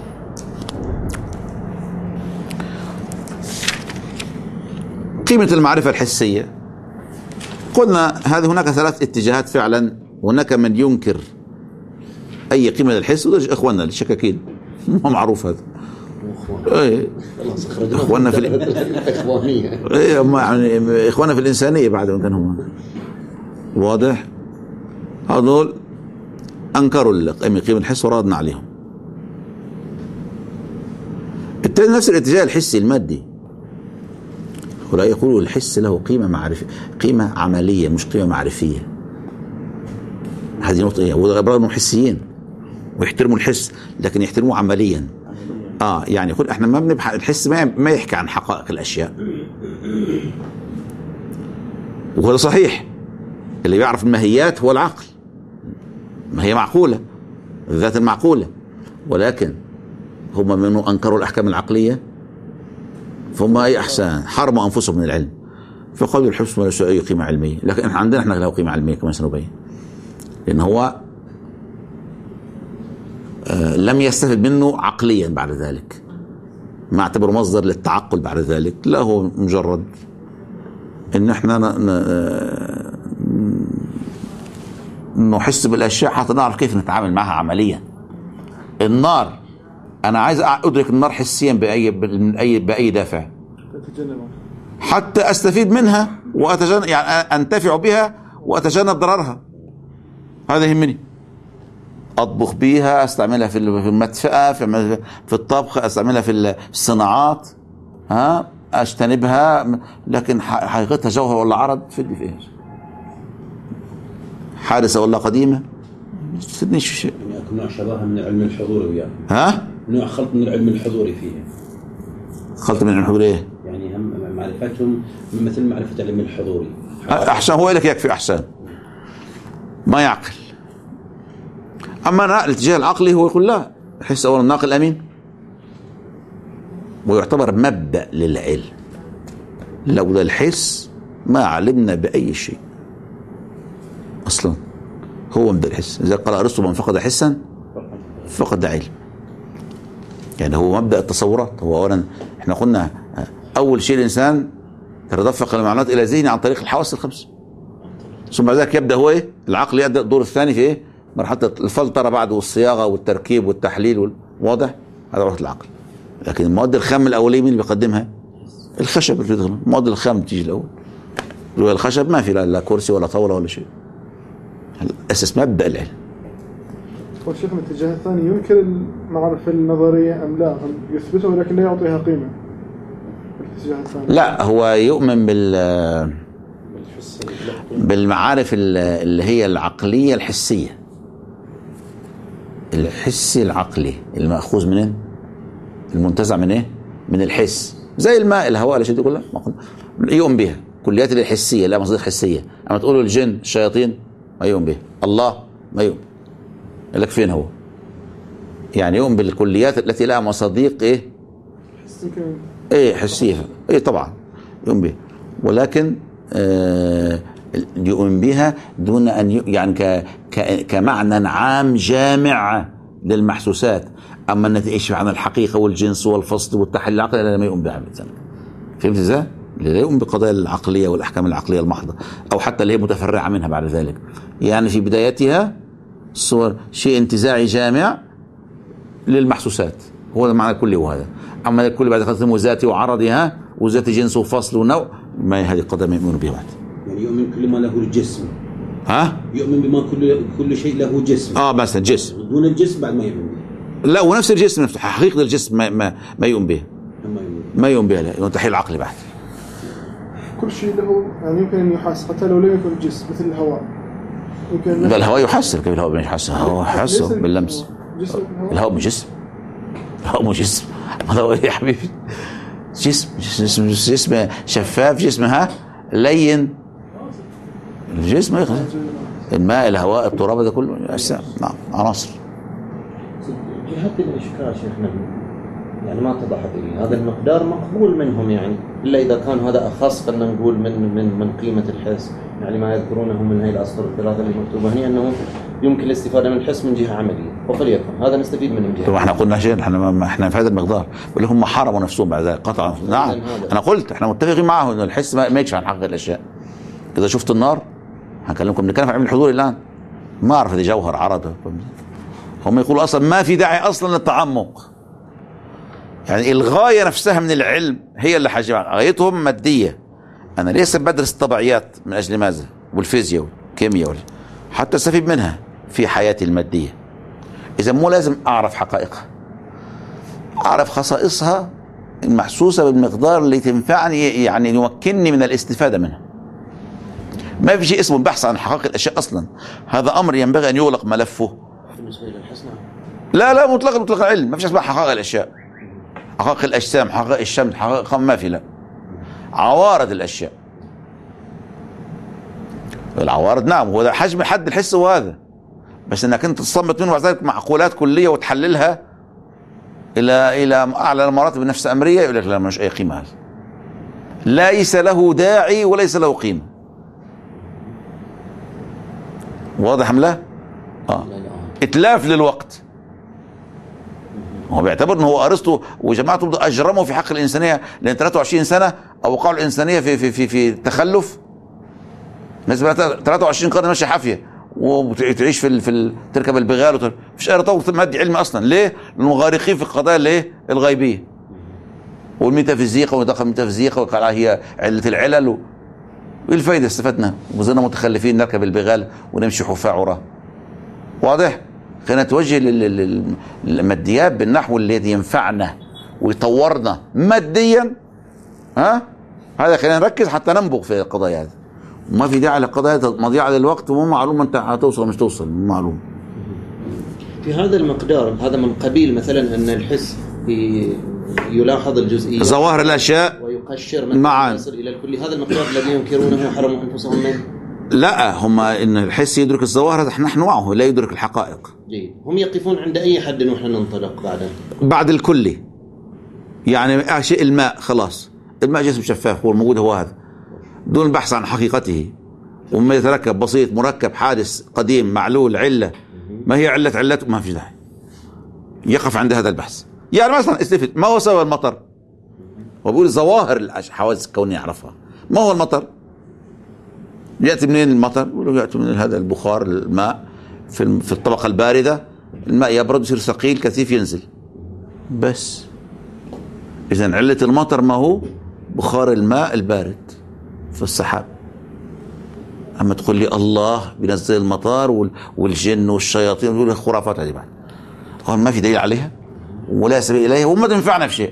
Speaker 1: قيمة المعرفة الحسية قلنا هناك 3 اتجاهات فعلا. هناك من ينكر أي قيمة للحس، وده إخواننا الشكاكين ما معروف هذا. إيه إخواننا في الإخوانية. إيه هم يعني إخواننا في الإنسانية بعد ما كانوا هم. واضح؟ هذول أنكروا قيمة الحس وردنا عليهم. التاني نفس الاتجاه الحسي المادي، ولا يقولوا الحس له قيمة عملية مش قيمة معرفية. هذه نقطة إيه؟ وبرضه حسيين ويحترموا الحس لكن يحترموه عمليا. يعني يقول احنا ما بنبحث الحس، ما يحكي عن حقائق الأشياء. وهذا صحيح. اللي بيعرف الماهيات هو العقل، ما هي معقولة، الذات المعقولة. ولكن هم منه أنكروا الأحكام العقلية، فهم أي أحسان حرموا أنفسهم من العلم، فقالوا الحس ما له أي قيمة علمية. لكن احنا عندنا له قيمة علمية كما سنبين، لأن هو لم يستفد منه عقليا بعد ذلك، ما اعتبره مصدر للتعقل بعد ذلك. لا هو مجرد ان احنا نحس بالاشياء حتى نعرف كيف نتعامل معها عمليا. النار انا عايز ادرك النار حسيا باي دافع حتى استفيد منها واتجنب، يعني انتفع بها واتجنب ضررها. هذا يهمني. اطبخ بيها، استعملها في المدفأة، في الطبخ، استعملها في الصناعات، اجتنبها. لكن حقيقتها جوهر ولا عرض تفيدني في ايش؟ حادثة ولا قديمة تفيدنيش في شيء.
Speaker 5: يعني اكو نوع شبه من العلم الحضوري وياه. نوع خلط من العلم الحضوري فيه.
Speaker 1: خلط من العلم الحضوري ايه؟
Speaker 5: يعني هم معرفتهم مثل معرفة العلم الحضوري.
Speaker 1: احسن، هو لك يكفي احسن، ما يعقل. اما الاتجاه العقلي هو يقول لا، الحس اولا الناقل امين، ويعتبر مبدأ للعلم. لولا الحس ما علمنا بأي شيء اصلا. هو مبدأ الحس. اذا قال ارسطو من فقد حسا فقد علم. يعني هو مبدأ التصورات. هو اولا احنا قلنا اول شيء الانسان يتدفق المعلومات الى ذهنه عن طريق الحواس الخمس، ثم بعد ذلك يبدأ هو ايه؟ العقل يبدأ الدور الثاني في ايه؟ مرحلة الفلترة بعد، والصياغة والتركيب والتحليل واضح؟ هذا وقت العقل. لكن المواد الخام الاوليه مين اللي بيقدمها؟ الخشب اللي بيدخل، المواد الخام بتيجي الاول. الخشب ما في لا كرسي ولا طاوله ولا شيء. الاساس مبدا العلم.
Speaker 2: والشيخ من الاتجاه الثاني ينكر المعرفه النظريه ام لا؟ يثبتها ولكن لا يعطيها قيمه. الاتجاه الثاني
Speaker 1: لا، هو يؤمن بالمعارف اللي هي العقليه الحسيه. الحسي العقلي المأخوذ من المنتزع من ايه؟ من الحس، زي الماء الهواء الاشياء دي كلها يؤمن بها. كليات الحسيه لا مصادر حسيه. اما تقولوا الجن الشياطين ما يؤمن بها، الله ما يؤمن. يقول لك فين هو؟ يعني يؤمن بالكليات التي لها مصادق ايه؟ ايه حسيه، ايه طبعا يؤمن بها، ولكن يؤمن بها دون ان يعني كمعنى عام جامع للمحسوسات. اما ان ايش معنى الحقيقه والجنس والفصل والتحليل العقلي لا ما يؤمن بها مثلا. فهمت ازاي؟ لا يؤمن بالقضايا العقليه والاحكام العقليه المحضه، او حتى اللي هي متفرعه منها بعد ذلك. يعني في بدايتها صور شيء انتزاعي جامع للمحسوسات، هو المعنى الكلي. وهذا اما الكل بعد قسمه ذاتي وعرضها وذات جنس وفصل ونوع، ما هذه القضايا ما يؤمن بها بعد.
Speaker 5: يعني يؤمن كل ما له جسم.
Speaker 1: ها؟
Speaker 5: يؤمن بما كل شيء له جسم.
Speaker 1: مثلا جسم.
Speaker 5: دون الجسم بعد ما يؤمن به.
Speaker 1: لا، ونفس الجسم نفسه حقيقة الجسم ما يؤمن به. ما يؤمن به، لا، تحليل عقلي بعد.
Speaker 2: كل شيء له يعني يمكن ان يحس حتى لو لم يكن الجسم، مثل الهواء. يمكن
Speaker 1: الهواء يحسر. كيف الهواء يحسر؟ هو يحسر باللمس. الهواء مش جسم. الهواء مش جسم. الهواء يا حبيبي جسم شفاف، جسمها لين. الجسم يخزن الماء الهواء التراب، ده كله اجسام. نعم، عناصر.
Speaker 4: جهة الإشكال شيخنا يعني ما اتضحت لي. هذا المقدار مقبول منهم يعني، إلا إذا كان هذا أخص خلينا نقول من قيمة الحس. يعني ما يذكرونه من هذه الأسطر الثلاثة اللي مكتوبة هنا أنه يمكن الاستفادة من الحس من جهة عملية، وفليكن هذا نستفيد منه من جهة.
Speaker 1: طب احنا قلنا شيء، احنا في هذا المقدار، ولا هم حرموا نفسهم بعد ذلك قطعا. نعم، انا قلت احنا متفقين معه انه الحس ما يكشف عن حقيقة الاشياء. اذا شفت النار هنكلمكم، بنتكلم عن علم الحضور الان، ما اعرف اذا جوهر عرض. هم يقولوا اصلا ما في داعي اصلا للتعمق. يعني الغايه نفسها من العلم هي اللي حاجه، غايتهم ماديه. انا ليس بدرس الطبيعيات من اجل ماذا؟ والفيزياء والكيمياء حتى استفيد منها في حياتي الماديه. اذا مو لازم اعرف حقائقها، اعرف خصائصها المحسوسه بالمقدار اللي تنفعني، يعني يمكنني من الاستفاده منها. ما في شيء اسمه البحث عن حقائق الاشياء اصلا، هذا امر ينبغي ان يغلق ملفه.
Speaker 4: بالنسبة للحسنى
Speaker 1: لا مطلق علم، ما فيش اسمها حقائق الاشياء، حقائق الاجسام، حقائق الشمس، حقائق ما في. لا، عوارض الاشياء. العوارض نعم، هو ده حجم حد الحس، وهذا بس انك انت تصمت منه بعد ذلك معقولات كليه وتحللها الى اعلى مراتب النفس الامريه، يقول لك لا مش اي قيمه، هذا ليس له داعي وليس له قيمه. واضح ام لا؟ اتلاف للوقت. هو بيعتبر انه هو ارسطو وجماعته اجرموا في حق الانسانيه، لان 23 سنه اوقعوا الانسانيه في تخلف. الناس 23 قرن ماشيه حافيه وتعيش تركب البغال مفيش اي تطور مادي علمي اصلا. ليه؟ لانه غارقين في القضايا الايه؟ الغيبيه والميتافيزيقا ودخل الميتافيزيقا وقال هي عله العلل وايه الفائده؟ استفدنا وظلنا متخلفين نركب البغال ونمشي حفاة عراه. واضح؟ خلينا نتوجه للماديات بالنحو الذي ينفعنا ويطورنا ماديا. هذا خلينا نركز حتى ننبغ في القضايا هذه. وما في داعي للقضايا مضيعه للوقت ومو معلوم انت هتوصل مش توصل، مو معلوم.
Speaker 4: في هذا المقدار هذا من قبيل مثلا ان الحس يلاحظ الجزئيات،
Speaker 1: ظواهر الاشياء
Speaker 4: ويقشر مثلا يصل الى الكل. هذا المقدار الذي ينكرونه حرموا انفسهم منه.
Speaker 1: لا، هم ان الحس يدرك الظواهر، نحن معه لا يدرك الحقائق.
Speaker 4: جيد. هم يقفون عند اي حد ونحن ننطلق
Speaker 1: بعد الكلي. يعني شيء الماء خلاص، الماء جسم شفاف هو الموجود، هو هذا دون البحث عن حقيقته. وما يتركب بسيط مركب حادث قديم معلول عله، ما هي علته؟ ما في داعي يقف عند هذا البحث. يعني مثلا استفد، ما هو سبب المطر؟ هو بيقول ظواهر الحوادث الكونيه يعرفها. ما هو المطر؟ يأتي منين المطر؟ يقولوا يأتي من هذا البخار، الماء في الطبقة الباردة، الماء يبرد يصير ثقيل كثيف ينزل. بس إذن علة المطر ما هو بخار الماء البارد في السحاب. أما تقول لي الله بينزل المطار والجن والشياطين يقول خرافات هذه بعد، قال ما في دليل عليها ولا سبيل إليها وما تنفعنا في شيء.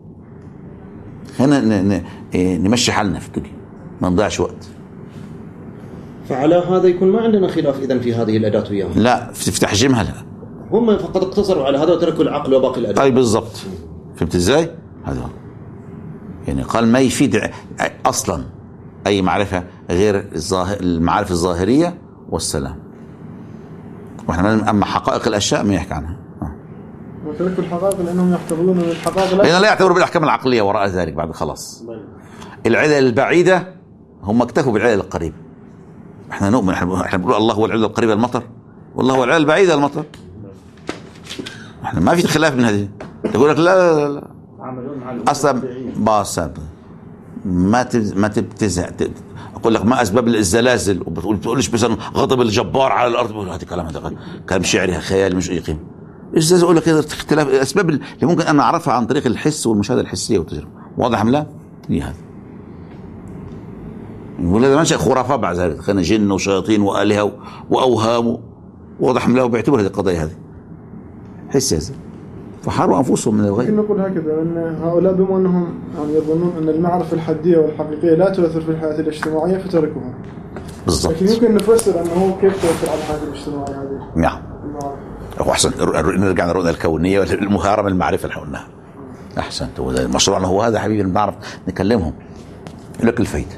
Speaker 1: خلينا نمشي حالنا في الدنيا ما نضيعش وقت.
Speaker 4: فعلى هذا يكون ما عندنا خلاف إذن في هذه الأداة وياهم.
Speaker 1: لا في تحجيمها لا،
Speaker 4: هم فقط اقتصروا على هذا وتركوا العقل وباقي الأداة.
Speaker 1: أي بالضبط. فهمت إزاي؟ هذا يعني قال ما يفيد أصلا أي معرفة غير المعارف الظاهرية والسلام. وإحنا أما حقائق الأشياء ما يحكي عنها.
Speaker 2: وتركوا الحقائق لأنهم يعتبرون أن الحقائق
Speaker 1: لا يعتبروا بالأحكام العقلية وراء ذلك بعد خلاص. العلل البعيدة هم اكتفوا بالعلل القريبة. احنا نؤمن، احنا بنقول الله هو العلة القريبة المطر والله هو العلة البعيدة المطر. احنا ما في خلاف من هذه. تقول لك لا اصلا ما تبتزع. اقول لك ما اسباب الزلازل وبتقولش مثلا غضب الجبار على الارض، هذا كلام، هذا كلام شعري خيالي مش اي قيمه. الزلازل اقول لك كده اختلاف الاسباب اللي ممكن انا اعرفها عن طريق الحس والمشاهده الحسيه والتجربه. واضح ام لا؟ هي هذا. ولا منشأ خرافات بعد ذلك، خلينا جن وشياطين والهه واوهام. واضح ام لا؟ وبيعتبر هذه القضايا هذه حس هذا، فحاروا انفسهم من الغيب.
Speaker 2: ممكن نقول هكذا ان هؤلاء بما انهم يعني يظنون ان المعرفه الحديه والحقيقيه لا تؤثر في الحياه الاجتماعيه فتركوها.
Speaker 1: بالضبط.
Speaker 2: لكن يمكن نفسر انه كيف تؤثر على الحياه الاجتماعيه هذه.
Speaker 1: نعم. احسن نرجع للرؤيه الكونيه والمهاره من المعرفه اللي قلناها. احسنت. مشروعنا هو هذا حبيبي، بنعرف نكلمهم. لك الفايده.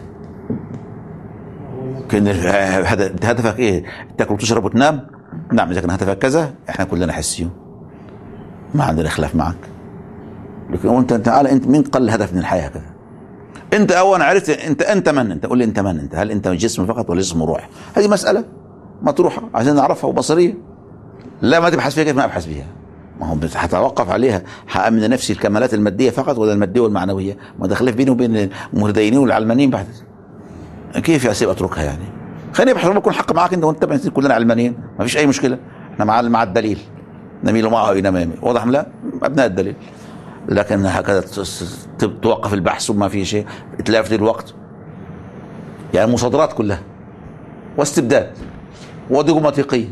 Speaker 1: كان هدفك ايه؟ تاكل وتشرب وتنام؟ نعم. اذا كان هدفك كذا احنا كلنا حسيون ما عندنا خلاف معك. لكن انت تعال، انت مين قال الهدف من الحياه كذا؟ انت اولا عرفت انت من؟ انت قول لي انت من؟ انت هل انت جسم فقط ولا جسم وروح؟ هذه مساله مطروحه عايزين نعرفها وبصريه. لا ما تبحث فيها كيف ما ابحث بيها. ما هو هتوقف عليها هأمن نفسي الكمالات الماديه فقط ولا الماديه والمعنويه؟ ما ده خلاف بيني وبين المتدينين والعلمانيين بعد. كيف يا سيدي اتركها يعني؟ خليني ابحث لما يكون حق معك انت وانت كلنا علمانيين ما فيش اي مشكله. احنا مع الدليل نميل معه الى ما يميل. واضح لا؟ ابناء الدليل. لكن هكذا توقف البحث وما في شيء، اتلافت الوقت، يعني مصادرات كلها واستبداد وديمقراطيه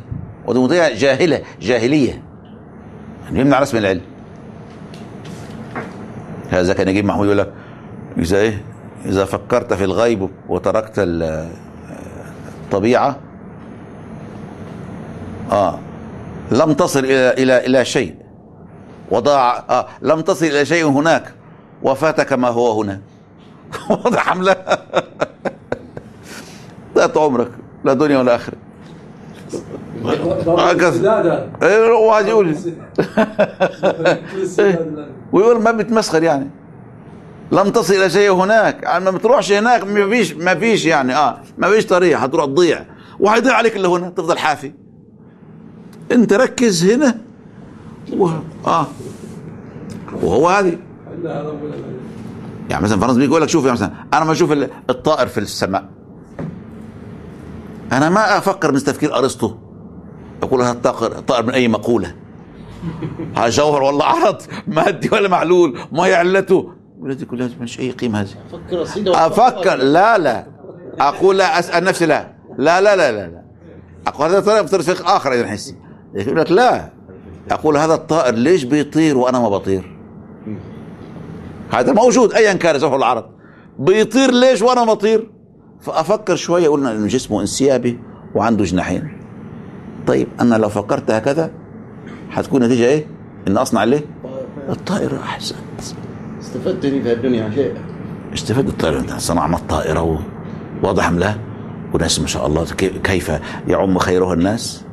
Speaker 1: جاهليه يعني يمنع رسم العلم. هذا كان يجيب محمود يقول لك اذا فكرت في الغيب وتركت الطبيعه لم تصل الى شيء وضاع لم تصل الى شيء هناك وفاتك ما هو هنا. واضح ام لا؟ ضيعت عمرك لا دنيا ولا اخره. واحد يقول ويقول ما بتمسخر يعني لم تصل الى شيء هناك، ما بتروحش هناك، ما فيش يعني ما فيش طريق، هتروح تضيع وهيضيع عليك اللي هنا، تفضل حافي. انت ركز هنا وهو هذه يعني مثلا فرنسا بيقول لك شوف يعني مثلا انا ما اشوف الطائر في السماء انا ما افكر مثل تفكير ارسطو يقول هذا الطائر من اي مقوله، هذا جوهر والله عرض مادي ولا معلول ما يعلته ولدي كلها مش اي قيمه هذه. افكر لا اقول لا اسال نفسي لا اقول هذا طريقه اخر اذا حسي يقول لك لا اقول هذا الطائر ليش بيطير وانا ما بطير؟ هذا موجود ايا كان جوهر العرض بيطير ليش وانا ما بطير؟ فافكر شويه قلنا انه جسمه انسيابي وعنده جناحين. طيب انا لو فكرت هكذا حتكون نتيجه ايه؟ ان اصنع ليه؟ الطائره. احسن
Speaker 4: استفدتني في الدنيا شيء.
Speaker 1: استفدت الطائره، صنعنا الطائره واضح ام لا؟ وناس ما شاء الله كيف يعم خيرها الناس.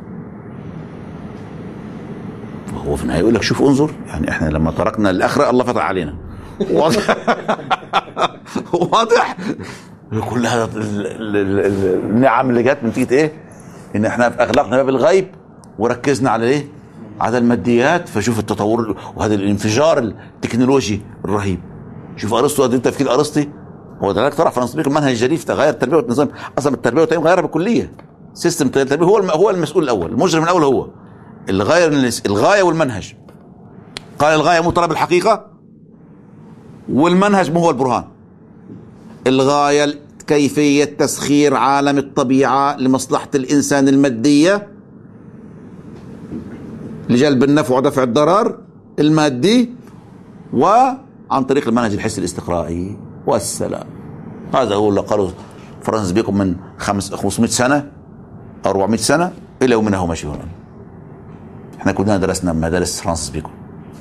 Speaker 1: وهو في النهايه يقول لك شوف انظر يعني احنا لما تركنا الاخره الله فتح علينا. واضح واضح كل هذا النعم اللي جت من نتيجه ايه؟ ان احنا اغلقنا باب الغيب وركزنا على ايه؟ على الماديات. فشوف التطور وهذا الانفجار التكنولوجي الرهيب. شوف ارسطو هذا التفكير ارسطي هو ذلك طرح في تطبيق المنهج الجديد تغير التربيه والنظام. اصلا التربيه والتعليم غيرها بالكليه. سيستم التربيه هو المسؤول الاول، المجرم الاول هو اللي غير الغايه والمنهج. قال الغايه مو طلب الحقيقه والمنهج ما هو البرهان. الغاية كيفية تسخير عالم الطبيعة لمصلحة الإنسان المادية، لجلب النفع ودفع الضرر المادي، وعن طريق المنهج الحسي الاستقرائي والسلام. هذا هو اللي قالوا فرانسيس بيكون من 500 سنة أو 400 سنة إلى يومنا هو ماشي هنا. احنا كلنا درسنا مدارس فرانسيس بيكون،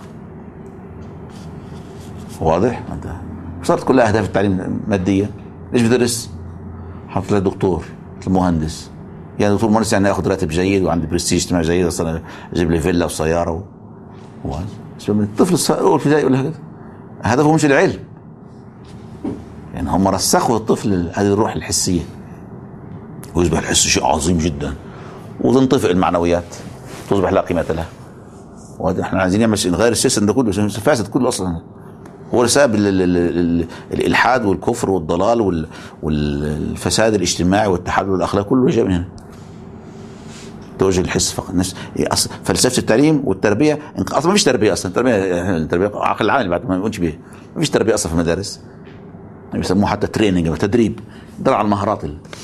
Speaker 1: واضح؟ صارت كلها أهداف التعليم مادية. ليش بدرس؟ حط له دكتور مهندس، يعني دكتور مهندس يعني ياخذ راتب جيد وعنده برستيج اجتماعي جيد، اصلا اجيب لي فيلا وسياره الطفل الابتدائي يقول هكذا. هدفه مش العلم، يعني هم رسخوا الطفل هذه الروح الحسيه، ويصبح الحس شيء عظيم جدا، وتنطفئ المعنويات، تصبح لا قيمه لها. وهذا احنا عايزين نعمل نغير السيستم ده كله، فاسد كله اصلا، هو سبب الالحاد والكفر والضلال والفساد الاجتماعي والتحلل الاخلاقي كله جاي من هنا. توجه الحس فقط. فلسفه التعليم والتربيه اصلا ما فيش تربيه، اصلا التربيه عقل العالم بعد ما يقولش بيه، ما فيش تربيه اصلا في المدارس، بيسموه حتى تريننج، تدريب، درع على المهارات.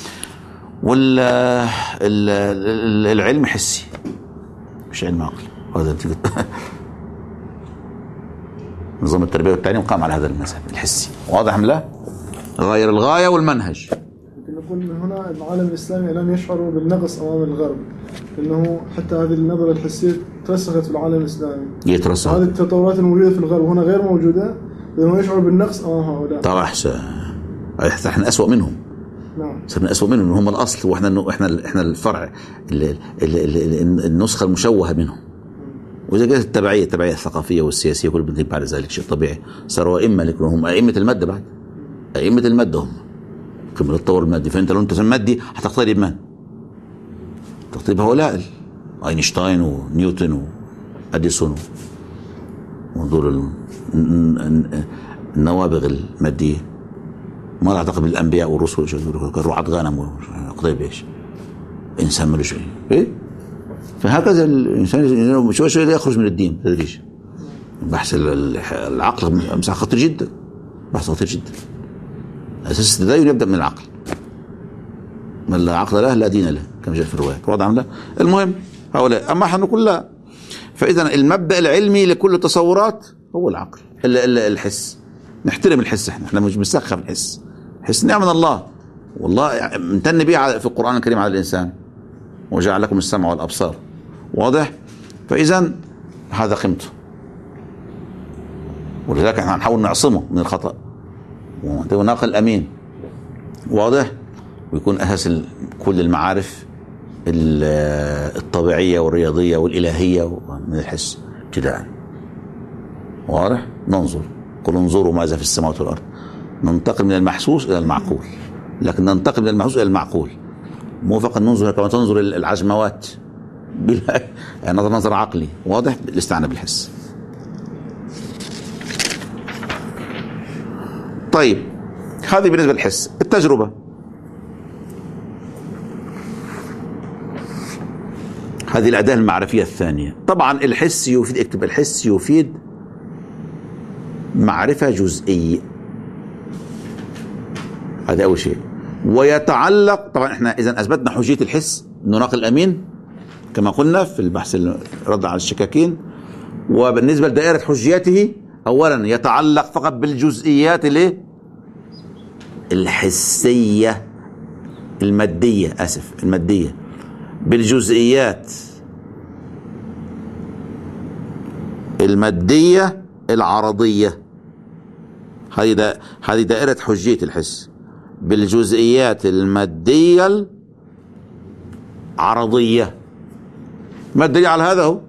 Speaker 1: العلم حسي مش علم عقل. هذا نظام التربيه والتعليم قام على هذا المذهب الحسي، واضح ام لا؟ غير الغايه والمنهج.
Speaker 2: نقول من هنا العالم الاسلامي لم يشعروا بالنقص امام الغرب، لانه حتى هذه النظره الحسيه ترسخت في العالم الاسلامي.
Speaker 1: يترسخ.
Speaker 2: هذه التطورات الموجوده في الغرب هنا غير موجوده، لانه يشعروا بالنقص امام هؤلاء.
Speaker 1: طبعا احنا اسوء منهم.
Speaker 2: نعم.
Speaker 1: صرنا اسوء منهم، هم الاصل واحنا الفرع، النسخه المشوهه منهم. وإذا كانت التبعية الثقافية والسياسية كل بنتين بعد ذلك شيء طبيعي. صاروا أئمة، لكن هم أئمة المادة بعد. أئمة المادة هم كمل التطور المادي. فأنت لو أنت مادي هتقترب من؟ تقترب هؤلاء أينشتاين ونيوتن وأديسون ودول النوابغ المادية. ما راح تعتقد بالأنبياء والرسل رعاة غنم وقضيب إيش؟ إنسان ملوش شيء. إيه؟ فهكذا الإنسان شوي شوي يخرج من الدين تدريج. بحث العقل مساحة خطير جدا، بحث خطير جدا. أساس التدين يبدأ من العقل، من لا عقل له لا دين له كما جاء في الرواية. واضح لا؟ المهم هؤلاء، أما احنا نقول لا. فإذا المبدأ العلمي لكل التصورات هو العقل، الحس. نحترم الحس، احنا مش بنسخف الحس. حس نعمة من الله، والله امتن بيه في القرآن الكريم على الإنسان، وجعل لكم السمع والأبصار. واضح؟ فإذا هذا قيمته، ولذلك احنا هنحاول نعصمه من الخطأ، وناقل أمين. واضح؟ ويكون أساس كل المعارف الطبيعية والرياضية والإلهية من الحس ابتداء. واضح؟ ننظر، قل انظروا ماذا في السماوات والأرض. ننتقل من المحسوس إلى المعقول، لكن ننتقل من المحسوس إلى المعقول، مو فقط ننظر كما تنظر العجموات يعني نظر عقلي. واضح؟ الاستعانة بالحس. طيب هذه بالنسبة للحس. التجربة، هذه الأداة المعرفية الثانية. طبعا الحس يفيد، اكتب الحس يفيد معرفة جزئية، هذا أول شيء. ويتعلق طبعا احنا إذا أثبتنا حجية الحس إنه ناقل أمين كما قلنا في البحث الرد على الشكاكين. وبالنسبة لدائرة حجيته أولا يتعلق فقط بالجزئيات الحسية المادية، المادية، بالجزئيات المادية العرضية. هذه دائرة حجية الحس، بالجزئيات المادية العرضية. ما الدليل على هذا؟ هو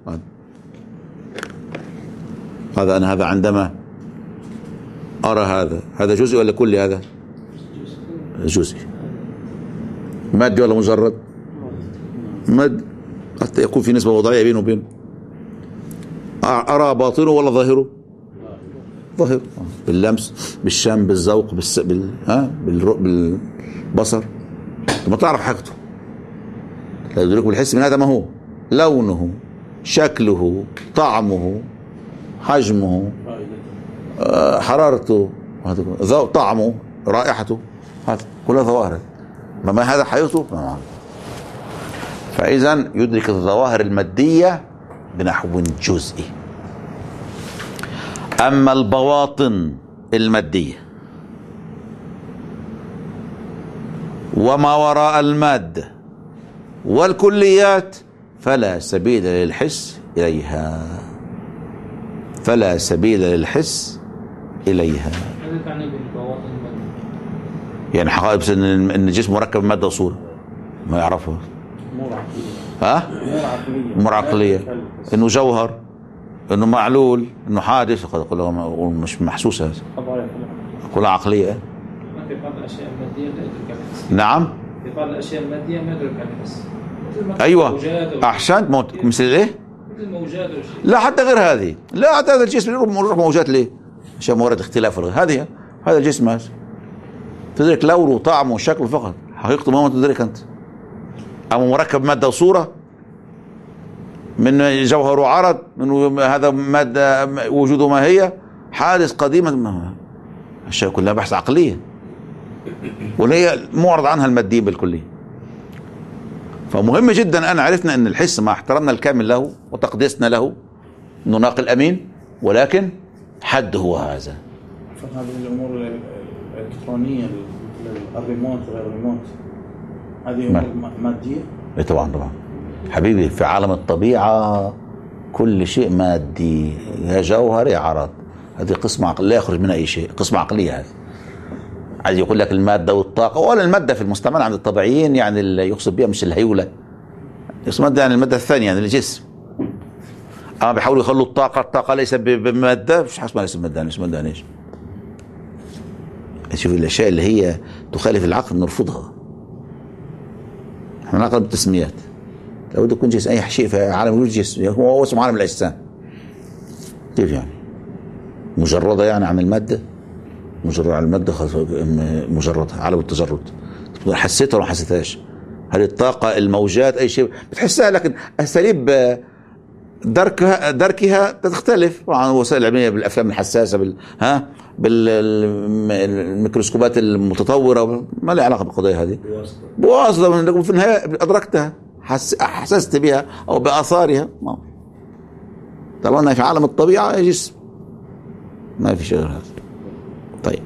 Speaker 1: هذا أنا عندما أرى هذا جزئي ولا كلي؟ هذا جزئي. مادي ولا مجرد؟ مادي، حتى يكون في نسبة وضعية بينه وبينه. أرى باطنه ولا ظاهره؟ ظاهر، باللمس، بالشم، بالذوق، بالبصر. ما تعرف حاجته، لا يدرك بالحس من هذا ما هو لونه، شكله، طعمه، حجمه، حرارته، طعمه، رائحته، هذا كلها ظواهر. ما هذا حياته. فإذا يدرك الظواهر المادية بنحو جزئي. أما البواطن المادية وما وراء المادة والكليات فلا سبيل للحس إليها. فلا سبيل للحس إليها.
Speaker 6: ماذا تعني بالبواطن المادية؟
Speaker 1: يعني حقائق بس إن الجسم مركب من مادة وصورة ما يعرفها.
Speaker 3: أمور عقلية.
Speaker 1: ها؟ أمور عقلية. إنه جوهر، إنه معلول، إنه حادث، كلها مش محسوسة. هذا كلها عقلية.
Speaker 6: في بعض الأشياء المادية لا يدرك الحس.
Speaker 1: نعم.
Speaker 6: في بعض الأشياء المادية ما يدرك الحس.
Speaker 1: أيوة أحسنت. مثل إيه؟
Speaker 6: مثل الموجات والشيء.
Speaker 1: لا حتى غير هذه، لا حتى هذا الجسم يروح موجات ليه؟ عشان موارد اختلاف هذه. هذا الجسم هذا تدرك لونه وطعمه وشكله فقط، حقيقته ما تدرك أنت. أما مركب مادة وصورة، من جوهر وعرض، من هذا مادة وجوده ما هي، حادث قديمة، الشيء كلها بحث عقلية، وهي معرض عنها الماديين بالكلية. فمهم جدا أن عرفنا أن الحس مع احترامنا الكامل له وتقديسنا له أنه ناقل أمين، ولكن حد هو هذا.
Speaker 3: فهذه الأمور الإلكترونية، الريموت غير الريموت، هذه أمور مادية؟
Speaker 1: إيه طبعا حبيبي. في عالم الطبيعة كل شيء مادي، يا جوهر يا عرض. هذه قسمة لا يخرج منها أي شيء، قسمة عقلية. هذه عايز يقول لك المادة والطاقة، ولا المادة في المستعمل عند الطبيعيين يعني اللي يقصد بها مش الهيولة، يقصد مادة يعني المادة الثانية يعني الجسم. أما بيحاولوا يخلوا الطاقة ليس بمادة، مش حسب ما ليس بمادة، مش مادة ليش. شوف الأشياء اللي هي تخالف العقل نرفضها. احنا نقرأ بالتسميات. لابد يكون جسم، أي شيء في عالم الوجود جسم، هو اسمه عالم الأجسام. كيف يعني؟ مجردة يعني عن المادة؟ مجرد على المادة مجرد عالم التجرد. حسيتها ولا ما حسيتهاش؟ هذه الطاقة، الموجات، أي شيء بتحسها، لكن أساليب دركها تختلف عن الوسائل العلمية بالأفلام الحساسة بالميكروسكوبات المتطورة، ما لها علاقة بالقضايا هذه. بواسطة في النهاية أدركتها، حسست بها أو بآثارها. طبعا في عالم الطبيعة جسم، ما في شيء غير هذا. طيب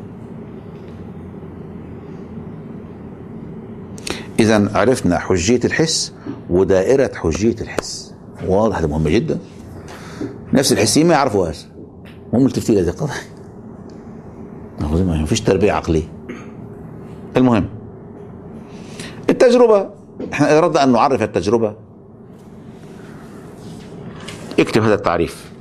Speaker 1: إذن عرفنا حجية الحس ودائرة حجية الحس. واضح، هذا مهم جدا. نفس الحسيين ما يعرفوهاش، هم ملتفتين هذه القضايا، ما فيش تربية عقلية. المهم التجربة، احنا إذا أردنا أن نعرف التجربة اكتب هذا التعريف: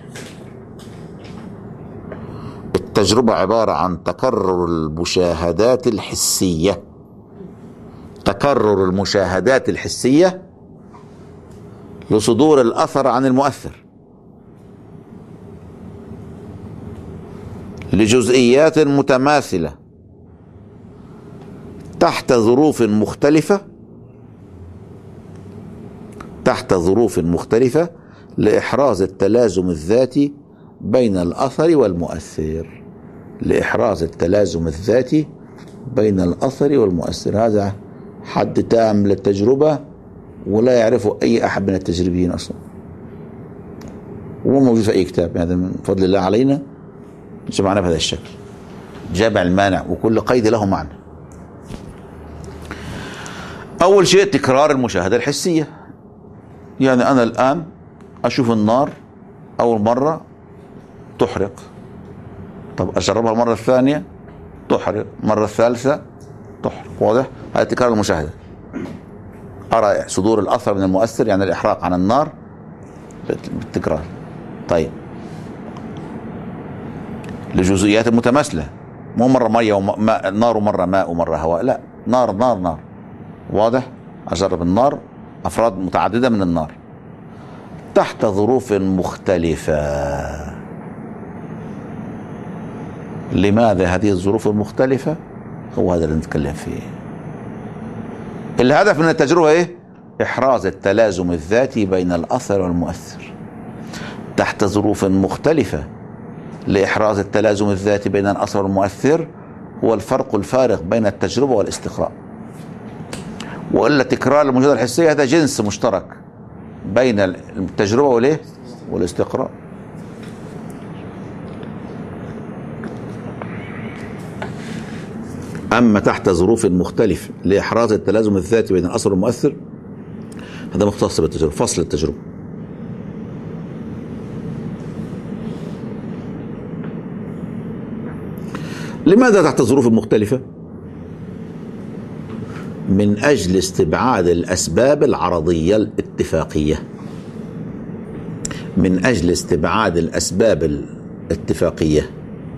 Speaker 1: التجربة عبارة عن تكرر المشاهدات الحسية. تكرر المشاهدات الحسية لصدور الأثر عن المؤثر لجزئيات متماثلة تحت ظروف مختلفة لإحراز التلازم الذاتي بين الأثر والمؤثر. لإحراز التلازم الذاتي بين الأثر والمؤثر. هذا حد تام للتجربة ولا يعرفه أي أحد من التجريبيين أصلا، وهو موجود في أي كتاب. هذا من فضل الله علينا جمعنا بهذا الشكل، جامع المانع، وكل قيد له معنى. أول شيء تكرار المشاهدة الحسية. يعني أنا الآن أشوف النار أول مرة تحرق، طب أجربها المرة الثانية تحرق، مرة الثالثة تحرق. واضح؟ هذا تكرار المشاهدة. أرى صدور الأثر من المؤثر، يعني الإحراق عن النار بالتكرار. طيب لجزئيات متماثلة، مو مرة مية وماء نار ومرة ماء ومرة هواء، لا، نار نار نار. واضح؟ أجرب النار، أفراد متعددة من النار تحت ظروف مختلفة. لماذا هذه الظروف المختلفة؟ هو هذا اللي نتكلم فيه. الهدف من التجربة ايه؟ إحراز التلازم الذاتي بين الأثر والمؤثر تحت ظروف مختلفة لإحراز التلازم الذاتي بين الأثر والمؤثر هو الفرق الفارق بين التجربة والاستقراء. وإلا تكرار الموجودات الحسية هذا جنس مشترك بين التجربة والاستقراء. أما تحت ظروف مختلفة لإحراز التلازم الذاتي بين الأثر والمؤثر هذا مختص بالتجربة، فصل التجربة. لماذا تحت ظروف مختلفة؟ من أجل استبعاد الأسباب العرضية الاتفاقية. من أجل استبعاد الأسباب الاتفاقية.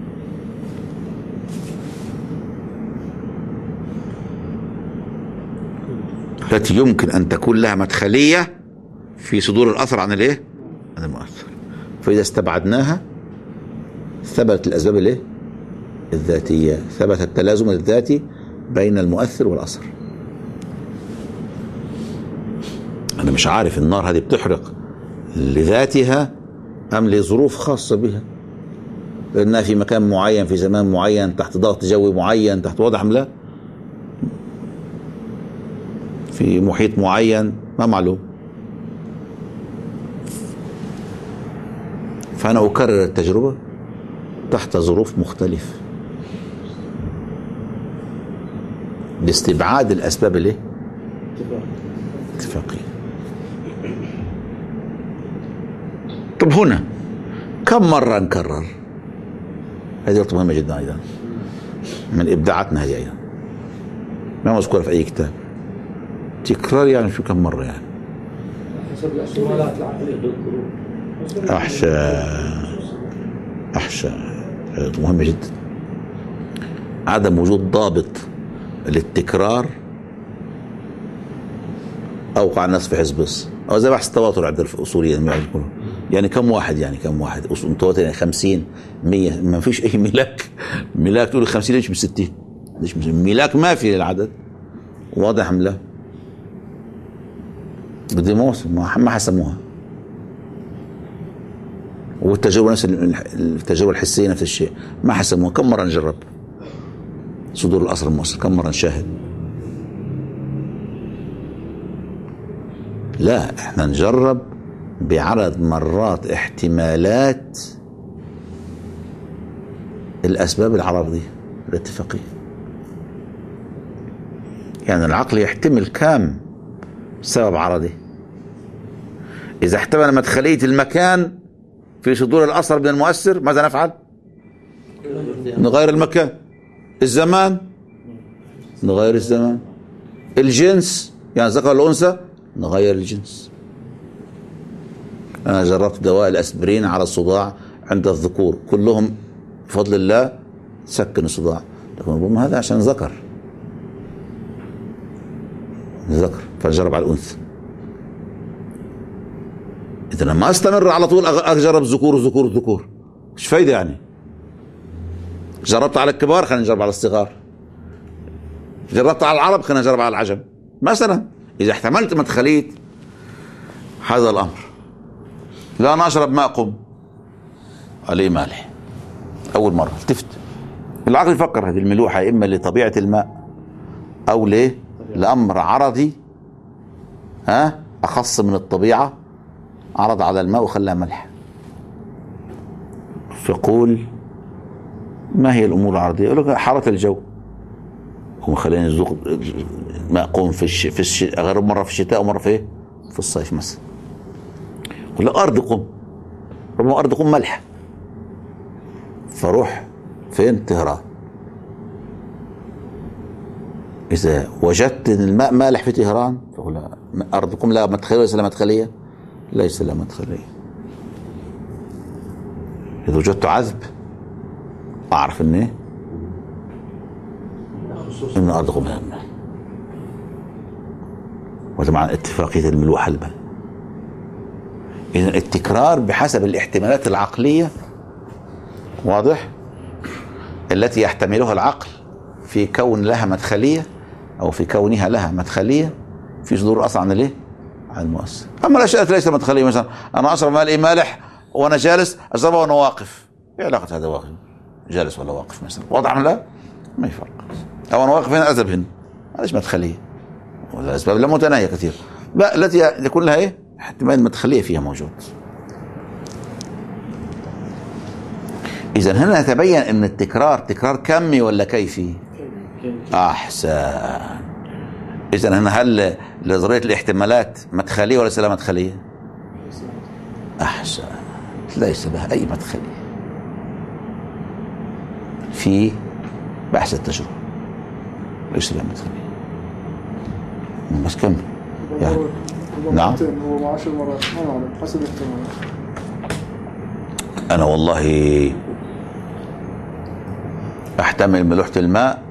Speaker 1: التي يمكن أن تكون لها مدخلية في صدور الأثر عن عن المؤثر. فإذا استبعدناها ثبت الأسباب الذاتية، ثبت التلازم الذاتي بين المؤثر والأثر. أنا مش عارف النار هذه بتحرق لذاتها أم لظروف خاصة بها، لأنها في مكان معين في زمان معين تحت ضغط جوي معين تحت وضع حملة في محيط معين ما معلوم. فأنا أكرر التجربة تحت ظروف مختلفة لاستبعاد الأسباب اتفاقية. طب هنا كم مرة نكرر؟ هذه نقطة مهمة جدا أيضا من إبداعاتنا هذه أيضا، ما مذكورة في أي كتاب. تكرار يعني شو كم مرة يعني؟
Speaker 6: حسب الاحتمالات العقلية.
Speaker 1: أحسن مهمة جدا. عدم وجود ضابط للتكرار أوقع الناس في حزبس، أو زي بحث التواتر عند الأصوليين يعني كم واحد متواتر يعني 50 100 ما فيش أي ملاك تقول 50 ليش مش 60 ليش مش ملاك ما في للعدد واضح أم لا؟ بديموس ما حسموها. والتجربة نفس التجربة الحسية نفس الشيء ما حسموها. كم مرة نجرب صدور الأثر المؤثر؟ كم مرة نشاهد؟ لا، احنا نجرب بعدد مرات احتمالات الأسباب العرضية الاتفاقية. يعني العقل يحتمل كم سبب عرضي. إذا احتمل مدخلية المكان في صدور الأثر من المؤثر ماذا نفعل؟ نغير المكان. الزمان نغير الزمان. الجنس يعني ذكر والأنثى نغير الجنس. أنا جربت دواء الأسبرين على الصداع عند الذكور كلهم بفضل الله سكن الصداع، لكن هذا عشان ذكر فنجرب على الأنثى. إذا لما أستمر على طول أجرب ذكور مش فايدة يعني. جربت على الكبار خلينا نجرب على الصغار. جربت على العرب خلينا نجرب على العجم مثلا. إذا احتملت مدخلية هذا الأمر، لا أنا أشرب ماء قم عليه مالح أول مرة التفت العقل يفكر هذه الملوحة إما لطبيعة الماء أو لأمر عرضي أخص من الطبيعة عرض على الماء وخلاه ملح. فقول ما هي الأمور العرضية؟ يقول لك حارة الجو وخلينا نذوق ماء قوم في الشتاء غير مرة في الشتاء ومرة في الصيف مثلا. يقول لك أرض قوم، ربما أرض قوم ملح، فروح فين؟ طهران. إذا وجدت إن الماء مالح في طهران فقول أرض قوم لا مدخلية وليس لها مدخلية، ليس لها مدخلية. إذا وجدت عذب أعرف إن أرض قوم لا. وهذا معنى اتفاقية الملوحة البل. إذا التكرار بحسب الاحتمالات العقلية واضح التي يحتملها العقل في كون لها مدخلية أو في كونها لها مدخلية في صدور الأثر عن المؤثر. أما الأشياء التي ليس مدخلية مثلا أنا أشرب ماء مالح وأنا جالس أشربها وأنا واقف ايه علاقة هذا واقف جالس ولا واقف مثلا؟ واضح ولا لا؟ ما يفرق. او انا واقف هنا اذهب هنا، معلش مدخلية ولا اسباب لا متناهية كثير التي يكون لها ايه احتمال مدخلية فيها موجود. إذا هنا يتبين أن التكرار تكرار كمي ولا كيفي؟ أحسن. إذا هنا هل نظرية الاحتمالات مدخلية ولا لا مدخلية؟ أحسن، ليس لها أي مدخلية في بحث التجربة، ليس لها مدخلية. بس كم؟ يعني نعم.
Speaker 2: هو 10 مرات ما نعلم حسب الاحتمالات.
Speaker 1: أنا والله أحتمل ملوحة الماء،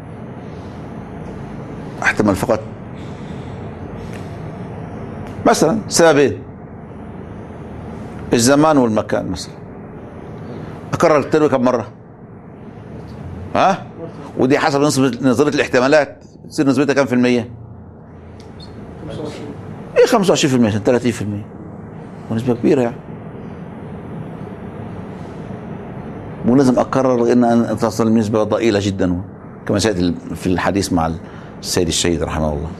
Speaker 1: أحتمل فقط مثلا سببين، الزمان والمكان مثلا. أكرر التروي كم مرة؟ ها؟ ودي حسب نظرية الاحتمالات تصير نسبتها كم في المية؟ 25%. إيه 25% 30%، ونسبة كبيرة يعني. ولازم أكرر لأن تصل النسبة ضئيلة جدا، كما سيأتي في الحديث مع السيد الشهيد رحمه الله.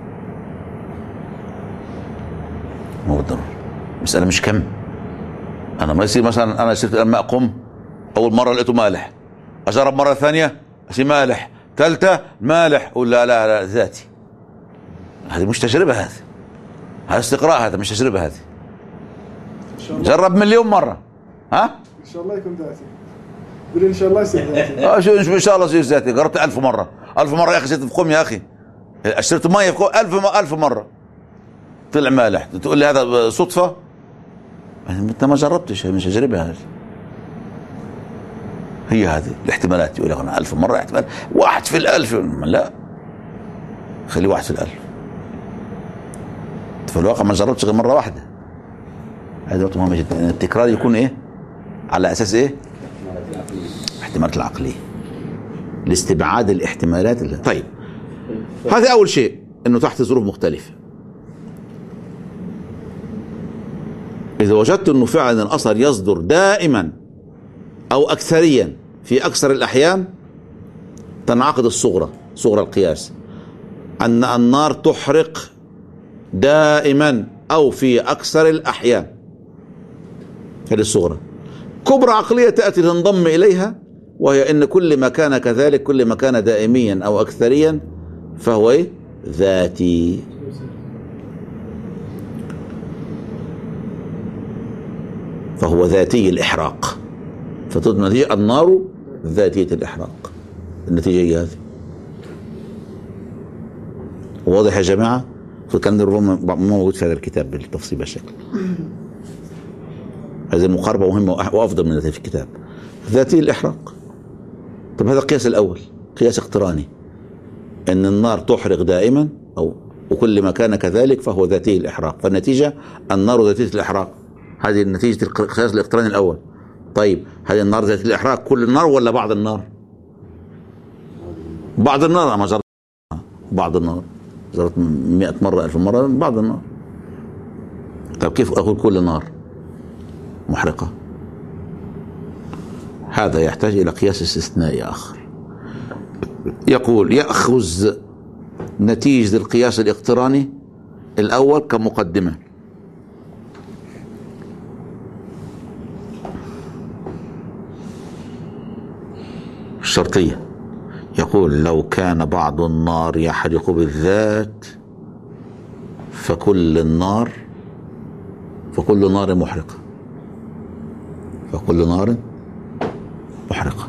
Speaker 1: مو بالضرورة، مسألة مش كم. أنا ما يصير مثلا أنا شربت الماء قم، أول مرة لقيته مالح، أجرب مرة ثانية أشي مالح، ثالثة مالح، أقول لا لا لا ذاتي. هذه مش تجربة، هذا استقراء، هذا مش تجربة. هذه جرب مليون مرة. ها؟
Speaker 2: إن شاء الله يكون ذاتي. قول إن شاء الله يصير ذاتي.
Speaker 1: شو إن شاء الله يصير ذاتي؟ جربت 1000 مرة، 1000 مرة يا أخي شربت في قم يا أخي، شربت مية في قم 1000 مرة طلع مالح، تقول لي هذا صدفة؟ أنت ما جربتش، مش تجربة. هذه هي هذه الاحتمالات. يقول لك أنا 1000 مرة احتمال، 1 في ال1000. لا، خلي 1 في ال1000. في الواقع ما جربتش غير مرة واحدة. هذه نقطة مهمة جدا. التكرار يكون إيه؟ على أساس إيه؟ الاحتمالات العقلية، لاستبعاد الاحتمالات طيب، هذا أول شيء، إنه تحت ظروف مختلفة. إذا وجدت إنه فعلا الأثر يصدر دائما أو أكثريا في أكثر الأحيان، تنعقد صغرى القياس، أن النار تحرق دائما أو في أكثر الأحيان. هذه الصغرى. كبرى عقلية تأتي تنضم إليها، وهي إن كل ما كان كذلك، كل ما كان دائميا أو أكثريا فهو إيه؟ ذاتي. فهو ذاتي الإحراق، فتضمن نتيجة النار ذاتية الإحراق. النتيجة هي هذه. واضح يا جماعة؟ فكان ربما موجود في هذا الكتاب بالتفصيل بشكل. هذه المقاربة مهمة وأفضل من التي في الكتاب. ذاتي الإحراق. طب هذا القياس الأول، قياس اقتراني، أن النار تحرق دائما أو وكل ما كان كذلك فهو ذاتي الإحراق، فالنتيجة النار ذاتية الإحراق. هذه نتيجة القياس الاقتراني الأول. طيب هذه النار ذاتية الإحراق كل النار ولا بعض النار؟ بعض النار. أما جربت بعض النار، جربت 100 مرة 1000 مرة بعض النار. طيب كيف أقول كل نار محرقة؟ هذا يحتاج إلى قياس استثنائي آخر. يقول يأخذ نتيجة القياس الاقتراني الأول كمقدمة، الشرطية. يقول لو كان بعض النار يحرق بالذات فكل نار محرقة، فكل نار محرقة.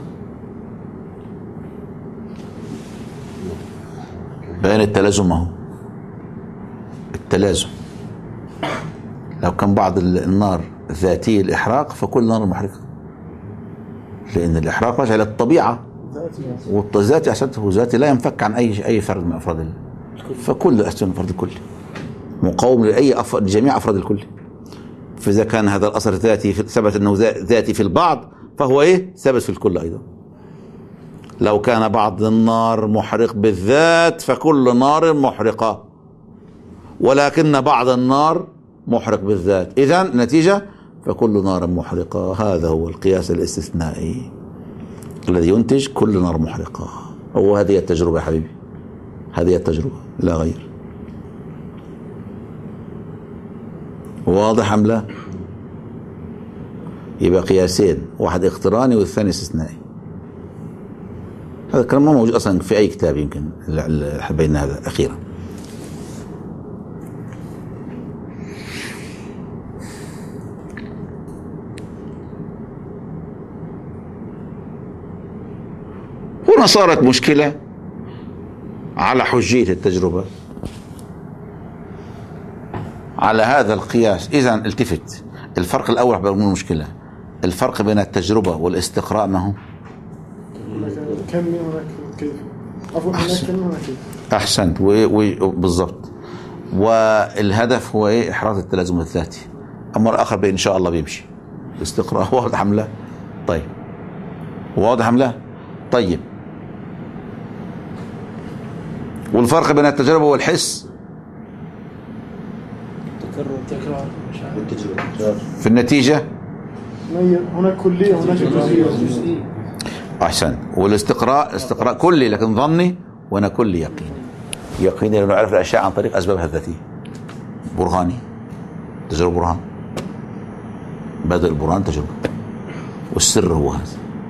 Speaker 1: بين التلازم اهو، التلازم. لو كان بعض النار ذاتي الإحراق فكل نار محرقة، لأن الإحراق راجع إلى الطبيعة، والذاتي أحسنته ذاتي لا ينفك عن أي فرد من أفراد الله، فكل أحسن فرد الكل مقاوم لجميع أفراد الكل. فإذا كان هذا الأثر ذاتي ثبت أنه ذاتي في البعض فهو إيه؟ ثابت في الكل أيضا. لو كان بعض النار محرق بالذات فكل نار محرقة، ولكن بعض النار محرق بالذات. إذن نتيجة فكل نار محرقة. هذا هو القياس الاستثنائي الذي ينتج كل نار محرقة. هو هذه التجربة يا حبيبي، هذه التجربة لا غير. واضح أم لا؟ يبقى قياسين، واحد اقتراني والثاني استثنائي. هذا الكلام ما موجود أصلا في أي كتاب يمكن بين هذا أخيرا. هنا صارت مشكلة على حجية التجربة على هذا القياس. إذا التفت، الفرق الأول بين المشكلة، الفرق بين التجربة والاستقراء ما هو؟
Speaker 2: كم هناك كيف؟ عفوا هناك كم هناك كيف؟
Speaker 1: أحسنت بالضبط. والهدف هو إيه؟ إحراز التلازم الذاتي. أما الآخر بإن شاء الله بيمشي. الاستقراء واضح أم لا؟ طيب واضح أم لا؟ طيب والفرق بين التجربة والحس
Speaker 6: تكرار
Speaker 1: في النتيجة
Speaker 2: هناك كلية هناك جزئية.
Speaker 1: أحسن. والاستقراء استقراء كلي لكن ظني، وأنا كلي يقيني. يقيني لأنه أعرف الأشياء عن طريق أسبابها الذاتية. برهاني تجربة برهان، بدء البرهان تجربة، والسر هو هذا.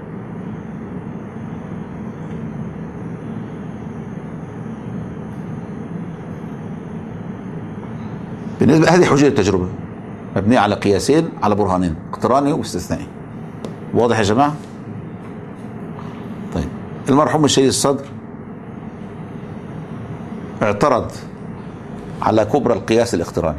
Speaker 1: بالنسبة هذه حجية التجربة مبنية على قياسين على برهانين، اقتراني واستثنائي. واضح يا جماعة؟ طيب المرحوم الشهيد الصدر اعترض على كبرى القياس الاقتراني،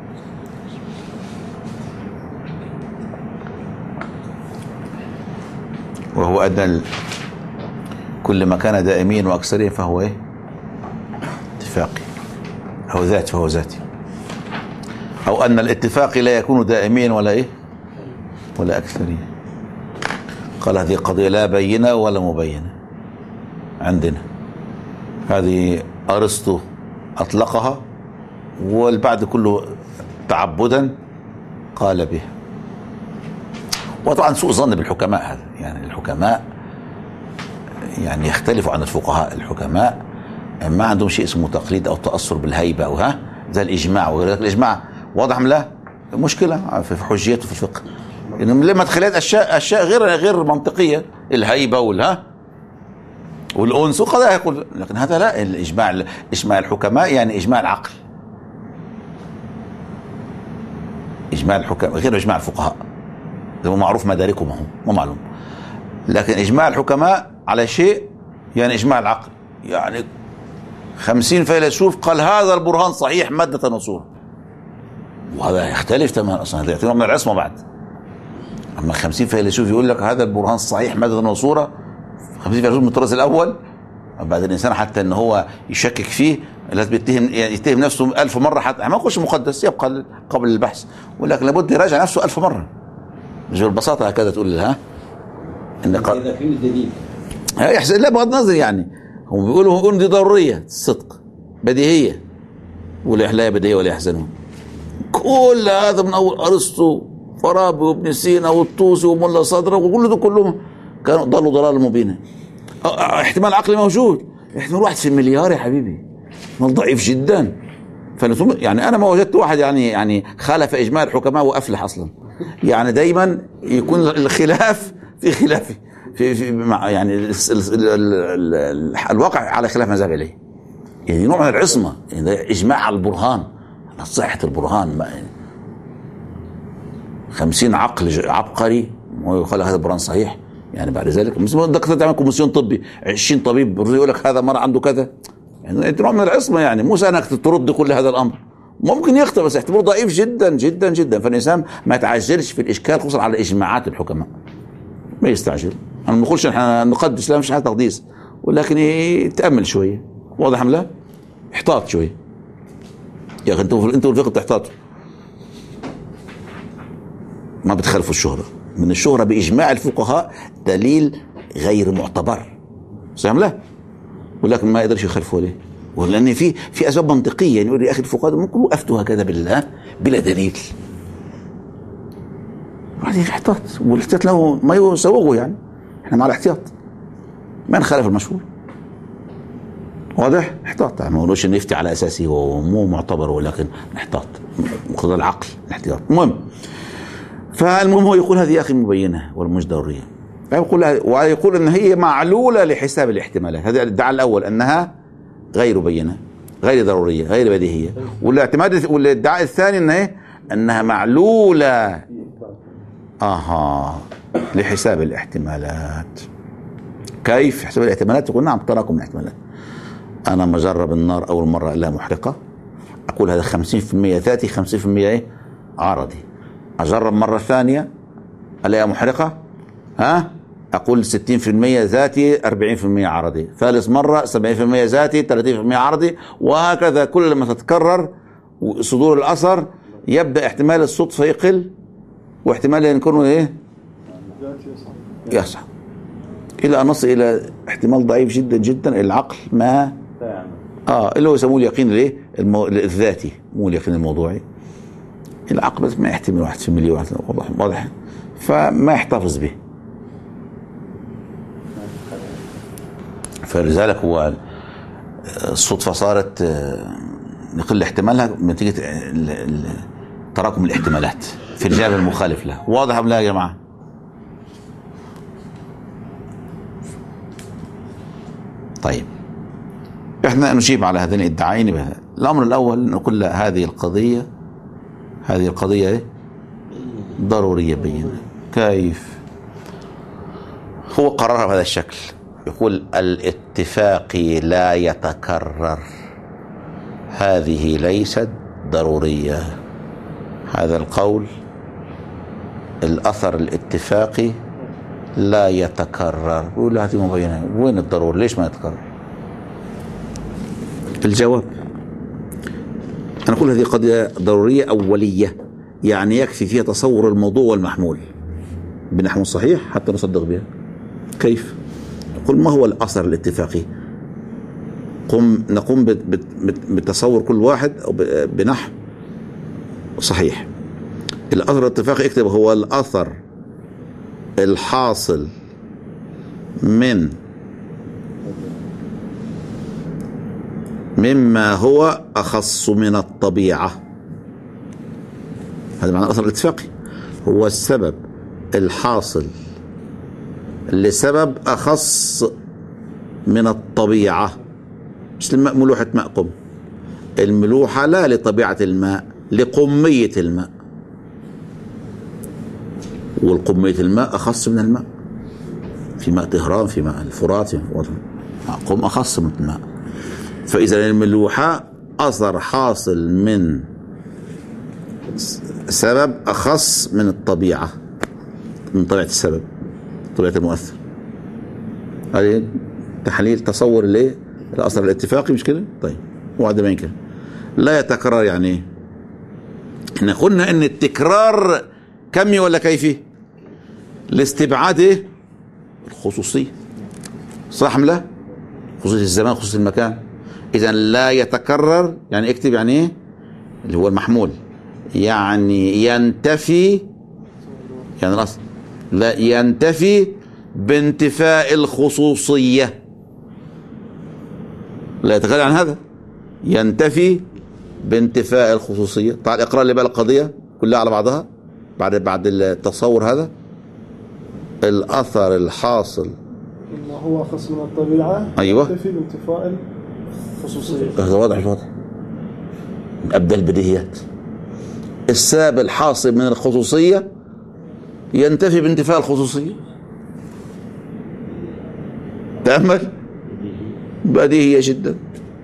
Speaker 1: وهو أن كل ما كان دائميا وأكثريا فهو إيه؟ اتفاقي أو ذات، فهو ذاتي. أو أن الاتفاق لا يكون دائميا ولا إيه؟ ولا أكثريا. قال هذه قضية لا بينة ولا مبينة عندنا. هذه أرسطو أطلقها، والبعد كله تعبدا قال بها. وطبعا سوء ظن بالحكماء هذا، يعني الحكماء يعني يختلفوا عن الفقهاء. الحكماء ما عندهم شيء اسمه تقليد أو تأثر بالهيبة أو زي الإجماع. والإجماع واضح أم لا؟ مشكلة في حجيته في الفقه، إنه لما تخليت أشياء غير منطقية، الهيبة والأنس وقضاء يقول. لكن هذا لا، إجماع الحكماء يعني إجماع العقل. إجماع الحكماء غير إجماع الفقهاء، هو معروف مداركهم، ما معلوم. لكن إجماع الحكماء على شيء يعني إجماع العقل. يعني 50 فيلسوف قال هذا البرهان صحيح مادة وصورة، وهذا يختلف تماما. أصلا هذا يعتبر من العصمة بعد. أما 50 فيلسوف يقول لك هذا البرهان صحيح مادة وصورة، 50 فيلسوف من الطراز الأول. بعد الإنسان حتى أنه هو يشكك فيه لازم يتهم نفسه 1000 مرة، حتى ما يقولش مقدس يبقى قبل البحث، ولكن لابد يراجع نفسه 1000 مرة. مش بالبساطة هكذا تقول لها إن
Speaker 5: إذا فين الدليل؟
Speaker 1: يحسن لا بغض النظر. يعني هم بيقولوا دي ضرورية الصدق بديهية، والإحلاء بديهية ولا يحزنون. كل هذا من أول أرسطو فارابي وابن سينا والطوسي وملا صدرة وكل دول كلهم كانوا ضلوا ضلال مبينا. احتمال عقلي موجود، احتمال 1 في المليار يا حبيبي، ضعيف جدا. يعني أنا ما وجدت واحد يعني خالف إجماع الحكماء وأفلح أصلا. يعني دايما يكون الخلاف في خلافه في يعني الواقع على خلاف مذهب إليه. يعني نوع من العصمة، يعني إجماع على البرهان، على صحة البرهان. 50 عقل عبقري ويقول هذا البرهان صحيح. يعني بعد ذلك دكتور تعمل كوميسيون طبي 20 طبيب يقول لك هذا مرة عنده كذا. يعني نوع من العصمة، يعني مو سهل ترد كل هذا الأمر. ممكن يخطئ بس احتماله ضعيف جدا جدا جدا. فالإنسان ما يتعجلش في الإشكال، خصوصا على إجماعات الحكماء، ما يستعجل. أنا ما بقولش احنا نقدس، لا مش حاجة تقديس، ولكن يتأمل شوية. واضح أم لا؟ احتاط شوية يا أخي. انتوا الفقه بتحتاطوا، ما بتخالفوا الشهرة. من الشهرة بإجماع الفقهاء دليل غير معتبر، صحيح لا؟ ولكن ما يقدرش يخالفوا ليه؟ ولأن في أسباب منطقية. يعني يقول يا أخي الفقهاء ممكن وقفتوا هكذا بلا دليل. هذه احتياط، والاحتياط له ما يسوغه، يعني احنا مع الاحتياط ما نخالف المشهور. واضح؟ احتاط، يعني ما نقولوش نفتي على اساسه هو مو معتبر، ولكن نحتاط مقتضى العقل الاحتياط. المهم، فالمهم هو يقول هذه يا اخي مبينه ومش ضروريه، ويقول ان هي معلوله لحساب الاحتمالات. هذا الادعاء الاول، انها غير بينه غير ضروريه غير بديهيه. والادعاء الثاني انها معلوله لحساب الاحتمالات. كيف حساب الاحتمالات؟ يقول نعم، تراكم الاحتمالات. انا ما اجرب النار اول مره الا محرقه، اقول هذا 50% ذاتي 50% عرضي. اجرب مره ثانيه الاقيها محرقه، اقول 60% ذاتي 40% عرضي. ثالث مره 70% ذاتي 30% عرضي، وهكذا. كل ما تتكرر صدور الاثر يبدا احتمال الصدفه يقل، واحتمال ان يكون يصح، الى ان نصل الى احتمال ضعيف جدا جدا العقل ما اللي هو يسموه اليقين الذاتي، مو اليقين الموضوعي. العقل بس ما يحتمل 1 في مليون، واضح، فما يحتفظ به. فلذلك هو الصدفه صارت نقل احتمالها نتيجه تراكم الاحتمالات في الجانب المخالف له. واضح ام لا يا جماعه؟ طيب، احنا نجيب على هذين الادعاءين بهذا. الامر الاول نقول هذه القضيه ضروريه بينه. كيف؟ هو قررها بهذا الشكل، يقول الاتفاقي لا يتكرر، هذه ليست ضروريه. هذا القول الاثر الاتفاقي لا يتكرر، يقول هذه مبينه. وين الضرورة؟ ليش ما يتكرر؟ الجواب، أنا أقول هذه قضية ضرورية أولية، يعني يكفي فيها تصور الموضوع والمحمول بنحو صحيح حتى نصدق بها. كيف؟ قل ما هو الأثر الاتفاقي؟ نقوم بتصور كل واحد بنحو صحيح. الأثر الاتفاقي اكتب هو الأثر الحاصل مما هو أخص من الطبيعة. هذا معنى الأثر الاتفاقي، هو السبب الحاصل لسبب أخص من الطبيعة. مش ملوحة ماء قم، الملوحة لا لطبيعة الماء، لقمية الماء، والقمية الماء أخص من الماء. في ماء طهران، في ماء الفرات، قم أخص من الماء. فإذا الملوحة أثر حاصل من سبب أخص من الطبيعة، من طبيعة السبب، طبيعة المؤثر. هذه تحليل تصور ليه الأثر الاتفاقي، مش كده؟ طيب، وعد ما ينكر لا يتكرر. يعني احنا قلنا ان التكرار كمي ولا كيفي؟ لاستبعاد الخصوصية، صح ام لا؟ خصوصية الزمان، خصوصية المكان. اذا لا يتكرر يعني اكتب يعني ايه اللي هو المحمول، يعني ينتفي، يعني الاصل لا ينتفي بانتفاء الخصوصية. لا يتكلم عن هذا، ينتفي بانتفاء الخصوصية. تعال اقرأ لي بقى القضية كلها على بعضها بعد التصور هذا. الأثر الحاصل
Speaker 2: ما هو أخص من الطبيعة،
Speaker 1: أيوة،
Speaker 2: ينتفي بانتفاء الخصوصية.
Speaker 1: هذا واضح أبدأ البديهيات. السبب الحاصل من الخصوصية ينتفي بانتفاء الخصوصية. تأمل، بديهية جدا.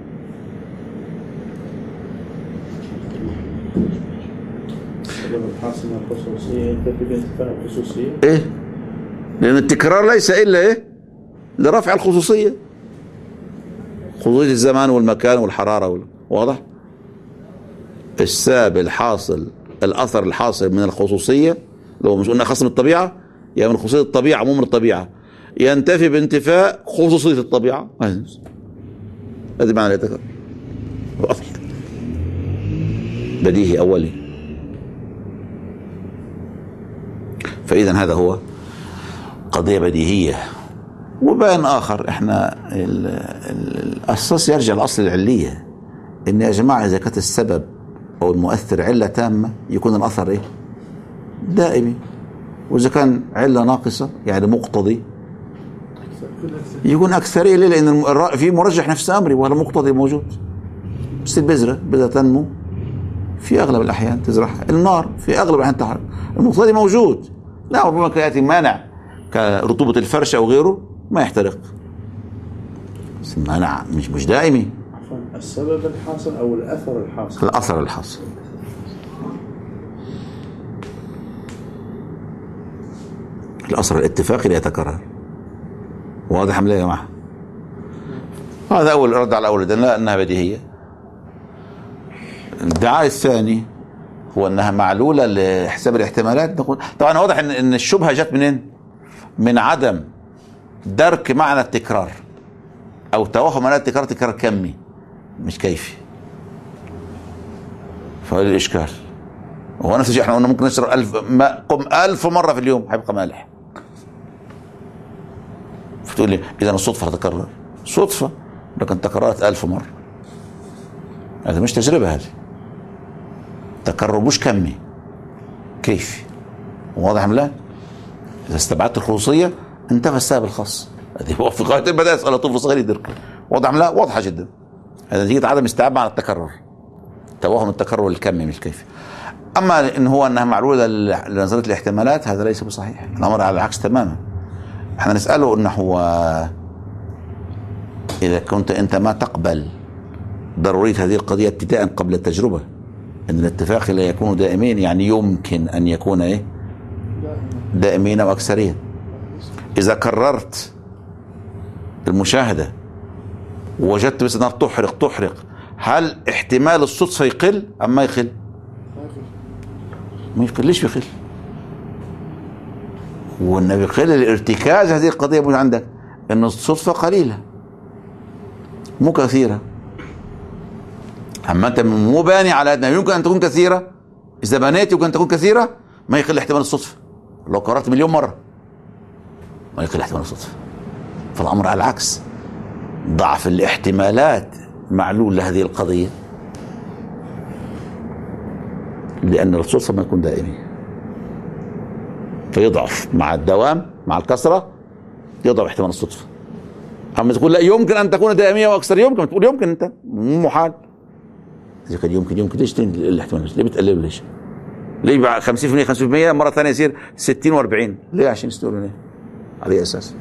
Speaker 3: الحاصل من الخصوصية ينتفي بانتفاء الخصوصية.
Speaker 1: إيه؟ لأن التكرار ليس إلا إيه؟ لرفع الخصوصية، خصوصية الزمان والمكان والحرارة واضح؟ السبب الحاصل، الأثر الحاصل من الخصوصية، لو مش قلنا خاص من الطبيعة، يعني من خصوصية الطبيعة مو من الطبيعة، ينتفي بانتفاء خصوصية الطبيعة. هذه معنى التكرار. بديهي أولي. فإذا هذا هو قضية بديهية. وبين آخر احنا الأساس يرجع لأصل العلية، إن يا جماعة إذا كانت السبب أو المؤثر علة تامة يكون الأثر إيه؟ دائمي. وإذا كان علة ناقصة يعني مقتضي يكون أكثرية. ليه؟ لأن في مرجح نفس أمري وهذا مقتضي موجود. بس البذرة تنمو في أغلب الأحيان تزرعها، النار في أغلب الأحيان تحرق، المقتضي موجود. لا ربما يأتي مانع كرطوبة الفرش أو غيره ما يحترق، بس المانع مش دائمي.
Speaker 3: السبب الحاصل أو الأثر الحاصل؟
Speaker 1: الأثر الحاصل. الأثر الاتفاقي لا يتكرر. واضح أم لا يا جماعة؟ هذا أول رد على أول دلالة أنها بديهية. الادعاء الثاني هو أنها معلولة لحساب الاحتمالات. نقول طبعا واضح أن الشبهة جت منين؟ من عدم درك معنى التكرار أو توهم معنى التكرار، تكرار كمي مش كيفي. فهذا الإشكال. هو نفس الشيء احنا قلنا ممكن نشرب 1000 مرة في اليوم هيبقى مالح. فتقول لي إذا الصدفة تتكرر، صدفة لكن تكررت 1000 مرة. هذا مش تجربة، هذه تكرر مش كمي كيفي. واضح أم لا؟ إذا استبعدت الخصوصية انتفى السبب الخاص. هذه هو في غاية البداية يسأل طفل صغير يدرك. واضح أم لا؟ واضحة جدا. هذا نتيجة عدم استيعاب معنى التكرر، توهم التكرر الكمي مش كيفي. أما إن هو أنها معلولة لنظرية الاحتمالات هذا ليس بصحيح، الأمر على العكس تماما. احنا نسأله أنه هو إذا كنت أنت ما تقبل ضرورية هذه القضية ابتداء قبل التجربة، أن الاتفاق لا يكون دائمين، يعني يمكن أن يكون إيه؟ دائمين أو أكثرين. إذا كررت المشاهدة ووجدت بس النار تحرق، هل احتمال الصدفة يقل أم ما يقل؟ ما يقل. ليش بيقل؟ وإنه بيقل الارتكاز هذه القضية موجود عندك، إن الصدفة قليلة مو كثيرة. أما أنت مو باني على أنها يمكن أن تكون كثيرة. إذا بنيت يمكن أن تكون كثيرة ما يقل احتمال الصدفة. لو قررت مليون مرة ما يقل احتمال الصدفة. فالأمر على العكس، ضعف الاحتمالات معلول لهذه القضية، لأن الصدفة ما يكون دائمي فيضعف مع الدوام، مع الكثرة يضعف احتمال الصدفة. أما تقول لا يمكن أن تكون دائمية وأكثر، يمكن تقول يمكن، أنت مو محال. إذا كان يمكن ليش تنقل الاحتمال؟ ليه بتقلب؟ ليش؟ ليه بقى 50% 50% مرة ثانية يصير 60 و40؟ ليه؟ عشان يستوعبوا ليه؟ على أي أساس؟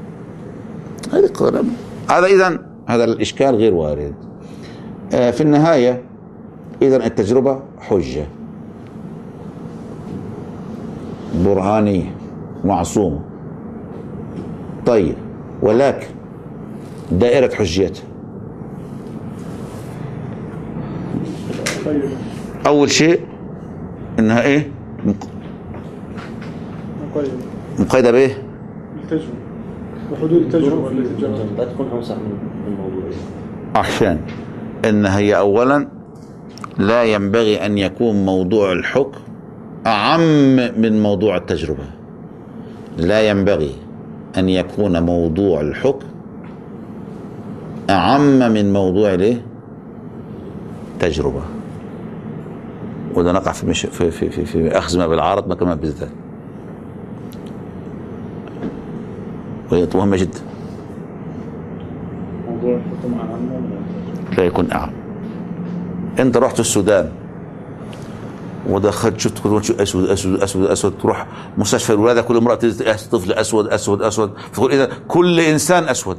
Speaker 1: هذا إذن هذا الإشكال غير وارد. في النهاية إذن التجربة حجة برهانية معصومة. طيب، ولكن دائرة حجيتها أول شيء إنها إيه؟ مقيدة بإيه؟
Speaker 2: التجربة وحدود التجربة التي جرت.
Speaker 4: لا تكون أوسع من الموضوع.
Speaker 1: عشان إن هي أولا لا ينبغي أن يكون موضوع الحكم أعم من موضوع التجربة. لا ينبغي أن يكون موضوع الحكم أعم من موضوع الايه؟ تجربة. وده نقع في أخذ ما بالعارض ما كما بالذات، وهي مهمة جدا.
Speaker 3: موضوع الحكم أعم
Speaker 1: لا يكون أعم. أنت رحت السودان ودخلت شفت كل شيء أسود أسود أسود أسود، تروح مستشفى الولادة كل امرأة طفل أسود أسود أسود، فتقول إذا كل إنسان أسود.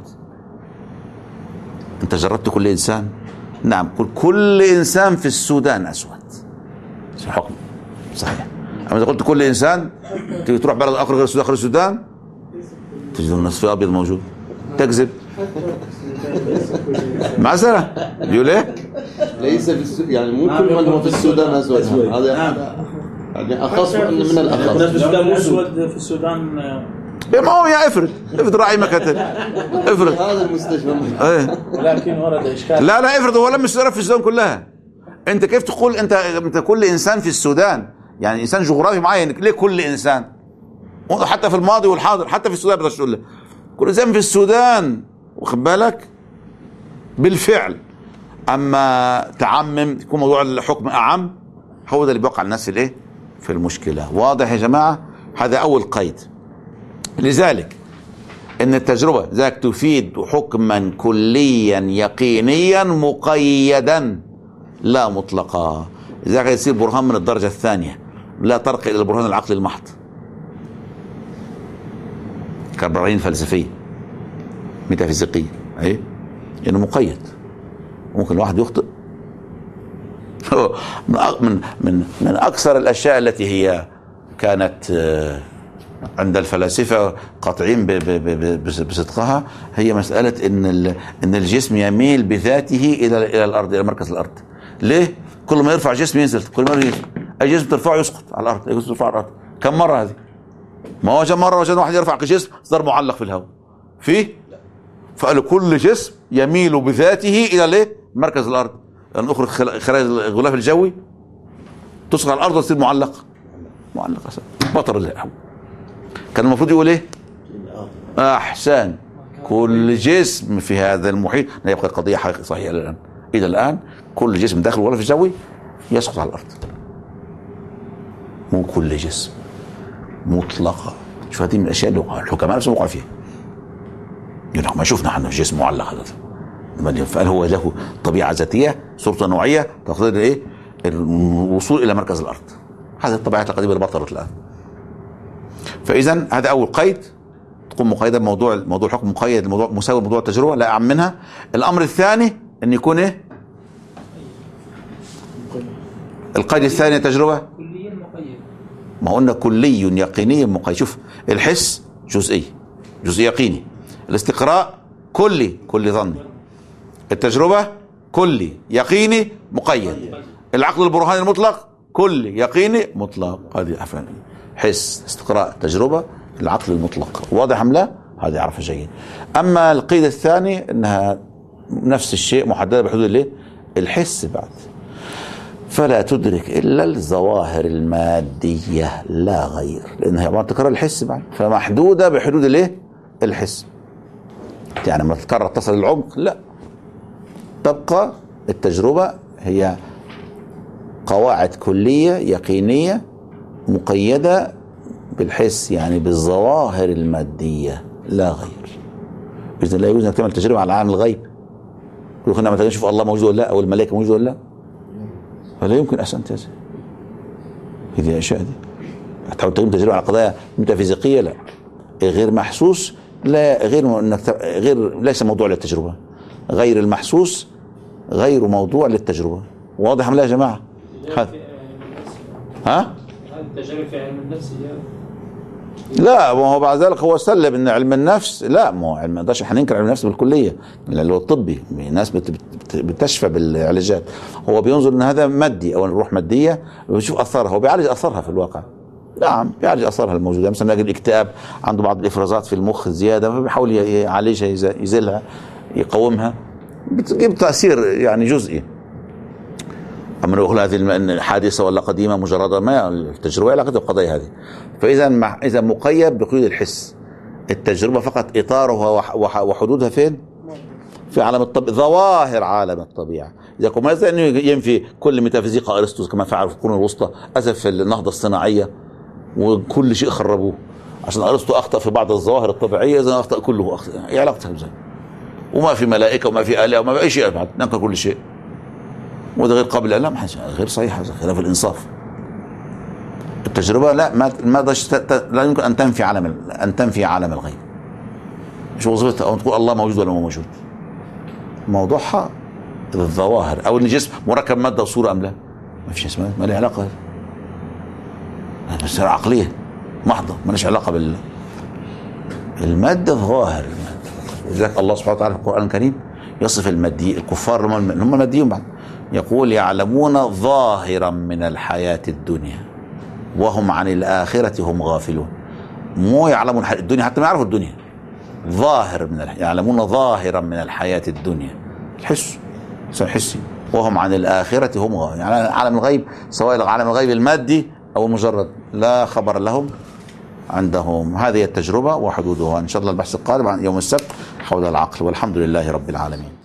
Speaker 1: أنت جربت كل إنسان؟ نعم، كل إنسان في السودان أسود. الحكم صحيح. أما إذا قلت كل إنسان تيجي تروح بلد آخر غير السودان، آخر السودان تجد النصف أبيض موجود. تكذب مثلا. يقول إيه؟
Speaker 4: ليس يعني مو كل من هو في السودان أسود. هذا يعني أخص من الأخص.
Speaker 3: الناس في السودان مو أسود، في السودان
Speaker 1: ما هو يا افرض راعي مكتب، افرض
Speaker 4: هذا المستشفى.
Speaker 3: ولكن ورد إشكال.
Speaker 1: لا افرض هو لم يصير في السودان كلها. انت كيف تقول انت كل انسان في السودان؟ يعني انسان جغرافي معين، ليه كل انسان؟ حتى في الماضي والحاضر، حتى في السودان بدك تقول كل زمن في السودان، واخد بالك بالفعل. اما تعمم يكون موضوع الحكم اعم، هو ده اللي بيوقع الناس في الايه؟ في المشكله. واضح يا جماعه؟ هذا اول قيد. لذلك ان التجربه ذاك تفيد حكما كليا يقينيا مقيدا لا مطلقا. لذلك يصير برهان من الدرجه الثانيه، لا ترقى الى البرهان العقلي المحض كبراهين فلسفيه ميتافيزيقيه، اي انه مقيد. ممكن الواحد يخطئ. من اكثر الاشياء التي هي كانت عند الفلاسفه قاطعين بصدقها هي مساله ان الجسم يميل بذاته الى الارض، الى مركز الارض. ليه؟ كل ما يرفع جسم ينزل، كل ما ينزل الجسم ترفعه يسقط على الارض، يرفع على الارض. كم مره هذه؟ ما هو مره وجد واحد يرفع جسم صار معلق في الهواء فيه، فقالوا كل جسم يميل بذاته الى الايه؟ مركز الارض. لان اخرج خلايا الغلاف الجوي تصل على الارض وتصير معلق بطر الهواء. كان المفروض يقول ايه؟ احسن كل جسم في هذا المحيط. لا يبقى قضيه حقيقيه صحيحه الى الان كل جسم داخل الغلاف الجوي يسقط على الارض. مو كل جسم مطلقه. شوف هذه من الاشياء اللي الحكماء نفسهم وقعوا فيها. يقول ما شفنا احنا جسم معلق هذا، فهل هو له طبيعه ذاتيه، صورته نوعيه تقتضي ايه؟ الوصول الى مركز الارض. هذه الطبيعات القديمه اللي بطلت الان. فاذا هذا اول قيد، تكون مقيده بموضوع الحكم مقيد، الموضوع مساوي لموضوع التجربه لا اعم منها. الامر الثاني ان يكون ايه؟ القيد الثاني التجربه
Speaker 6: كليا مقيد.
Speaker 1: ما قلنا كلي يقيني مقيد. شوف الحس جزئي يقيني، الاستقراء كلي ظني، التجربه كلي يقيني مقيد، العقل البرهاني المطلق كلي يقيني مطلق. هذه افعال حس استقراء تجربه العقل المطلق. واضح ام لا؟ هذا يعرفها جيد. اما القيد الثاني انها نفس الشيء محدده بحدود الايه؟ الحس بعد، فلا تدرك الا الظواهر الماديه لا غير، لانها عباره تكرر الحس بعد، فمحدوده بحدود الايه؟ الحس. يعني لما تتكرر تصل للعمق لا، تبقى التجربه هي قواعد كليه يقينيه مقيده بالحس، يعني بالظواهر الماديه لا غير. اذا لا يجوز انك تعمل تجربه على عالم الغيب. يقول لك نشوف الله موجود ولا لا، او الملائكه موجوده ولا لا، فلا يمكن اصلا هذه الاشياء دي. تحاول تعمل تجربه على قضايا ميتافيزيقيه لا، غير محسوس لا، غير ليس موضوع للتجربه. غير المحسوس غير موضوع للتجربه. واضح ام لا يا جماعه؟ ها؟
Speaker 6: التجارب في علم النفس
Speaker 1: لا، ما هو بعد ذلك هو سلم ان علم النفس لا، ما هو علم ما نقدرش هننكر علم النفس بالكليه، اللي هو الطبي، ناس بتشفى بالعلاجات. هو بينظر ان هذا مادي او الروح ماديه، ويشوف اثارها، هو بيعالج اثارها في الواقع. نعم بيعالج اثارها الموجوده، مثلا يجد الاكتئاب عنده بعض الافرازات في المخ زياده، فبيحاول يعالجها يزيلها يقومها، بتجيب تاثير يعني جزئي. أما نقول هذه حادثة ولا قديمة مجرد ما التجربة علاقة بالقضايا هذه. فإذا مقيد بقيود الحس. التجربة فقط إطارها وحدودها فين؟ في عالم الطبيعة، ظواهر عالم الطبيعة. إذا كنت ما أنه ينفي كل ميتافيزيقا أرسطو كما فعل في القرون الوسطى، أسف في النهضة الصناعية وكل شيء خربوه عشان أرسطو أخطأ في بعض الظواهر الطبيعية، إذا أخطأ كله أخطأ. إيه علاقتها بذلك؟ وما في ملائكة وما في آلهة وما في أي شيء بعد، ننكر كل شيء. وده غير قابل للعلم، غير صحيح، هذا خلاف الانصاف. التجربه لا لا يمكن ان تنفي عالم الغيب. مش وظيفتها او تقول الله موجود ولا مو موجود. موضوعها الظواهر، او ان الجسم مركب ماده وصوره ام لا. ما فيش اسمها، ما لها علاقه، مسألة عقليه محضه، ما لهاش علاقه الماده ظواهر. لذلك الله سبحانه وتعالى في القران الكريم يصف المادي الكفار هم الماديون بعد، يقول يعلمون ظاهرا من الحياة الدنيا وهم عن الآخرة هم غافلون. مو يعلمون الدنيا حتى ما يعرفوا الدنيا، ظاهر يعلمون ظاهرا من الحياة الدنيا، الحس حسي، وهم عن الآخرة هم غافلون. يعني عالم الغيب، سواء عالم الغيب المادي أو المجرد، لا خبر لهم عندهم هذه التجربة وحدودها. إن شاء الله البحث القادم عن يوم السبت حول العقل، والحمد لله رب العالمين.